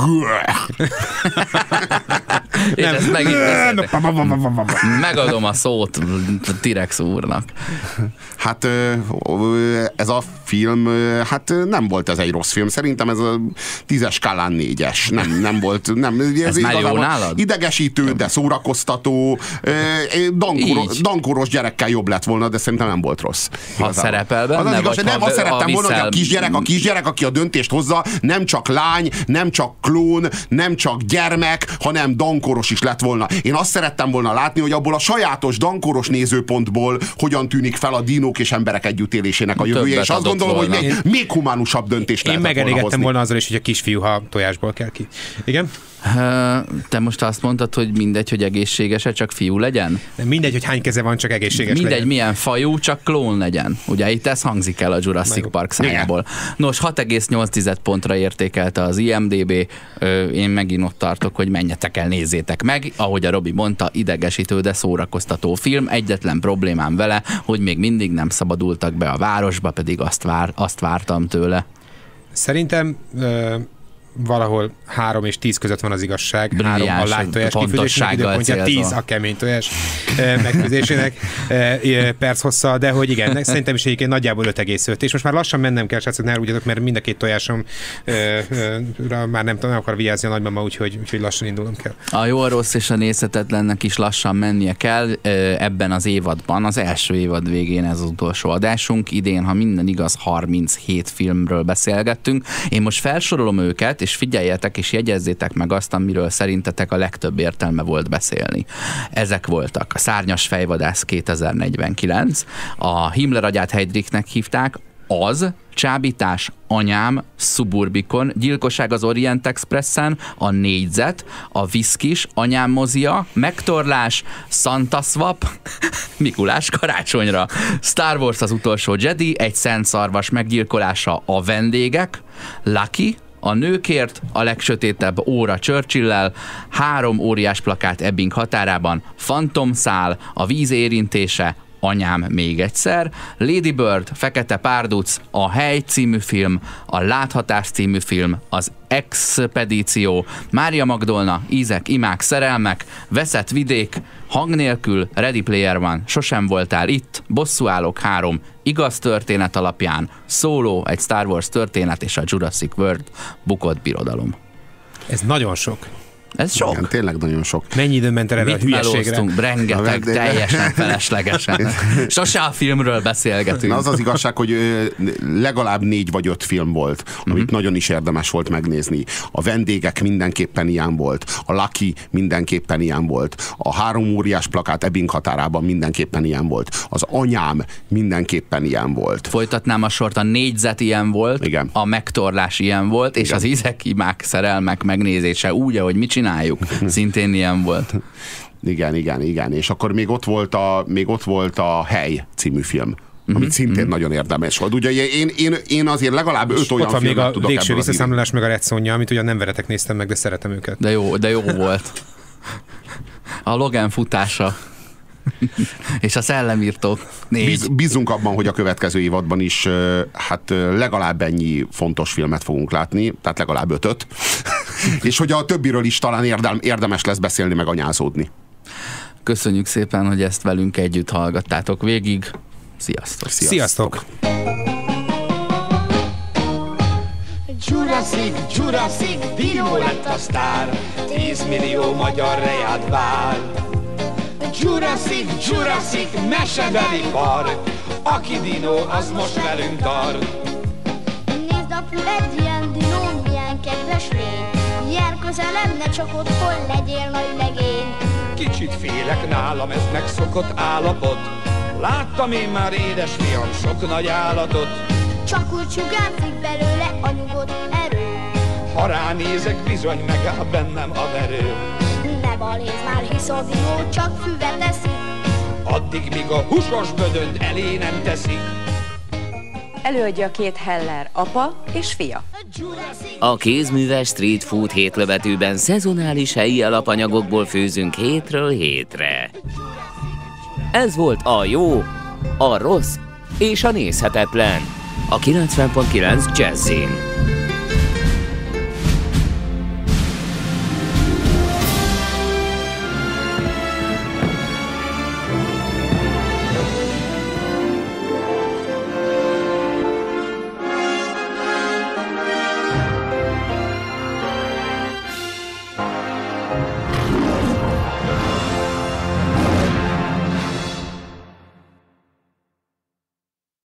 Én ezt megint megadom a szót a T-rex úrnak. Hát ez a film, hát nem volt ez egy rossz film. Szerintem ez a tízes skálán négyes. Nem, nem volt. Nem, ez ez már jó nálad? Idegesítő, de szórakoztató. Dankoros, dankoros gyerekkel jobb lett volna, de szerintem nem volt rossz. Ha szerepel benne, az igaz, nem, azt szerettem volna, hogy a kisgyerek, a kisgyerek, aki a döntést hozza, nem csak lány, nem csak klón, nem csak gyermek, hanem dankoros is lett volna. Én azt szerettem volna látni, hogy abból a sajátos dankoros nézőpontból hogyan tűnik fel a dinók és emberek együttélésének a jövője, és azt gondolom, volna. hogy még, még humánusabb döntést lehetett volna hozni. Én megelégettem volna azzal is, hogy a kisfiú, ha tojásból kell ki. Igen? Te most azt mondtad, hogy mindegy, hogy egészséges, csak fiú legyen? Mindegy, hogy hány keze van, csak egészséges mindegy, legyen. milyen fajú, csak klón legyen. Ugye itt ez hangzik el a Jurassic Park szájából. Nos, hat egész nyolc pontra értékelte az I M D B. Én megint ott tartok, hogy menjetek el, nézzétek meg. Ahogy a Robi mondta, idegesítő, de szórakoztató film. Egyetlen problémám vele, hogy még mindig nem szabadultak be a városba, pedig azt, vár, azt vártam tőle. Szerintem... Uh... valahol három és tíz között van az igazság. Brilliáns, három a lágy tojás kifűzésének időpontja, tíz a kemény tojás megfőzésének perc hossza, de hogy igen, szerintem is egyébként nagyjából öt egész öt. És most már lassan mennem kell, srácok, ne rúgjatok, mert mind a két tojásom már nem, nem akar vigyázni a nagymama, úgyhogy, úgyhogy lassan indulnom kell. A jó, a rossz és a nézhetetlennek is lassan mennie kell ebben az évadban, az első évad végén ez az utolsó adásunk. Idén, ha minden igaz, harminchét filmről beszélgettünk. Én most felsorolom őket, és figyeljetek és jegyezzétek meg azt, amiről szerintetek a legtöbb értelme volt beszélni. Ezek voltak: a Szárnyas fejvadász kétezer-negyvenkilenc, a Himmler agyát Heydrichnek hívták, Az, Csábítás, Anyám, Suburbicon, Gyilkosság az Orient Expressen, A Négyzet, A Viszkis, Anyám mozia, Megtorlás, Santa Swap, Mikulás karácsonyra, Star Wars az utolsó Jedi, Egy szent szarvas meggyilkolása, A vendégek, Lucky, A nőkért, A legsötétebb óra Churchill-lel, Három óriás plakát Ebbing határában, Fantomszál, A víz érintése, Anyám még egyszer, Lady Bird, Fekete párduc, A hely című film, A láthatás című film, Az Expedíció, Mária Magdolna, Ízek, imák, szerelmek, Veszett vidék, Hang nélkül, Ready Player One, Sosem voltál itt, Bosszúállók három, Igaz történet alapján, Solo, egy Star Wars történet és a Jurassic World bukott birodalom. Ez nagyon sok. Ez sok. Igen, tényleg nagyon sok. Mennyi időn ment el a Mit melóztunk, rengeteg, teljesen feleslegesen. Sose a filmről beszélgetünk. Na az az igazság, hogy legalább négy vagy öt film volt, amit uh-huh. nagyon is érdemes volt megnézni. A Vendégek mindenképpen ilyen volt. A Lucky mindenképpen ilyen volt. A Három óriás plakát Ebbing határában mindenképpen ilyen volt. Az Anyám mindenképpen ilyen volt. Folytatnám a sort, a Négyzet ilyen volt, igen. A Megtorlás ilyen volt, és igen. Az Ízek, imák, szerelmek megnézése úgy, ahogy mit csináljuk, szintén ilyen volt. Igen, igen, igen. És akkor még ott volt a, még ott volt a Hely című film, amit mm-hmm. szintén mm-hmm. nagyon érdemes volt. Ugye én, én, én azért legalább öt olyan filmet tudok. Ott van még a Végső visszaszámolás meg a Red Sonja, amit ugyan nem veretek néztem meg, de szeretem őket. De jó, de jó volt. A Logan futása. És a Szellemírtók. Biz, bízunk abban, hogy a következő évadban is hát legalább ennyi fontos filmet fogunk látni, tehát legalább ötöt. És hogy a többiről is talán érdem, érdemes lesz beszélni, meg anyázódni. Köszönjük szépen, hogy ezt velünk együtt hallgattátok végig. Sziasztok! Sziasztok! Sziasztok. Jurassic, Jurassic, Dino lett a sztár, tíz millió magyar reád vár. Jurassic, Jurassic, mesebeli park, aki Dino, az most velünk tart. Nézd a egy ilyen Dino, milyen kedves lény, jár közelem, ne csak otthon legyél nagy legény. Kicsit félek nálam, ez megszokott állapot, láttam én már édesfiam sok nagy állatot. Csak úgy sugárzik belőle a nyugodt erő, ha ránézek, bizony megáll bennem a verő. Ne balézd már, hisz a Dino csak füvet eszik, addig, míg a húsos bödönt elé nem teszik. Előadja két Heller, apa és fia. A kézműves street food hétlövetőben szezonális helyi alapanyagokból főzünk hétről hétre. Ez volt a jó, a rossz és a nézhetetlen. A kilencven pont kilenc Jazzin.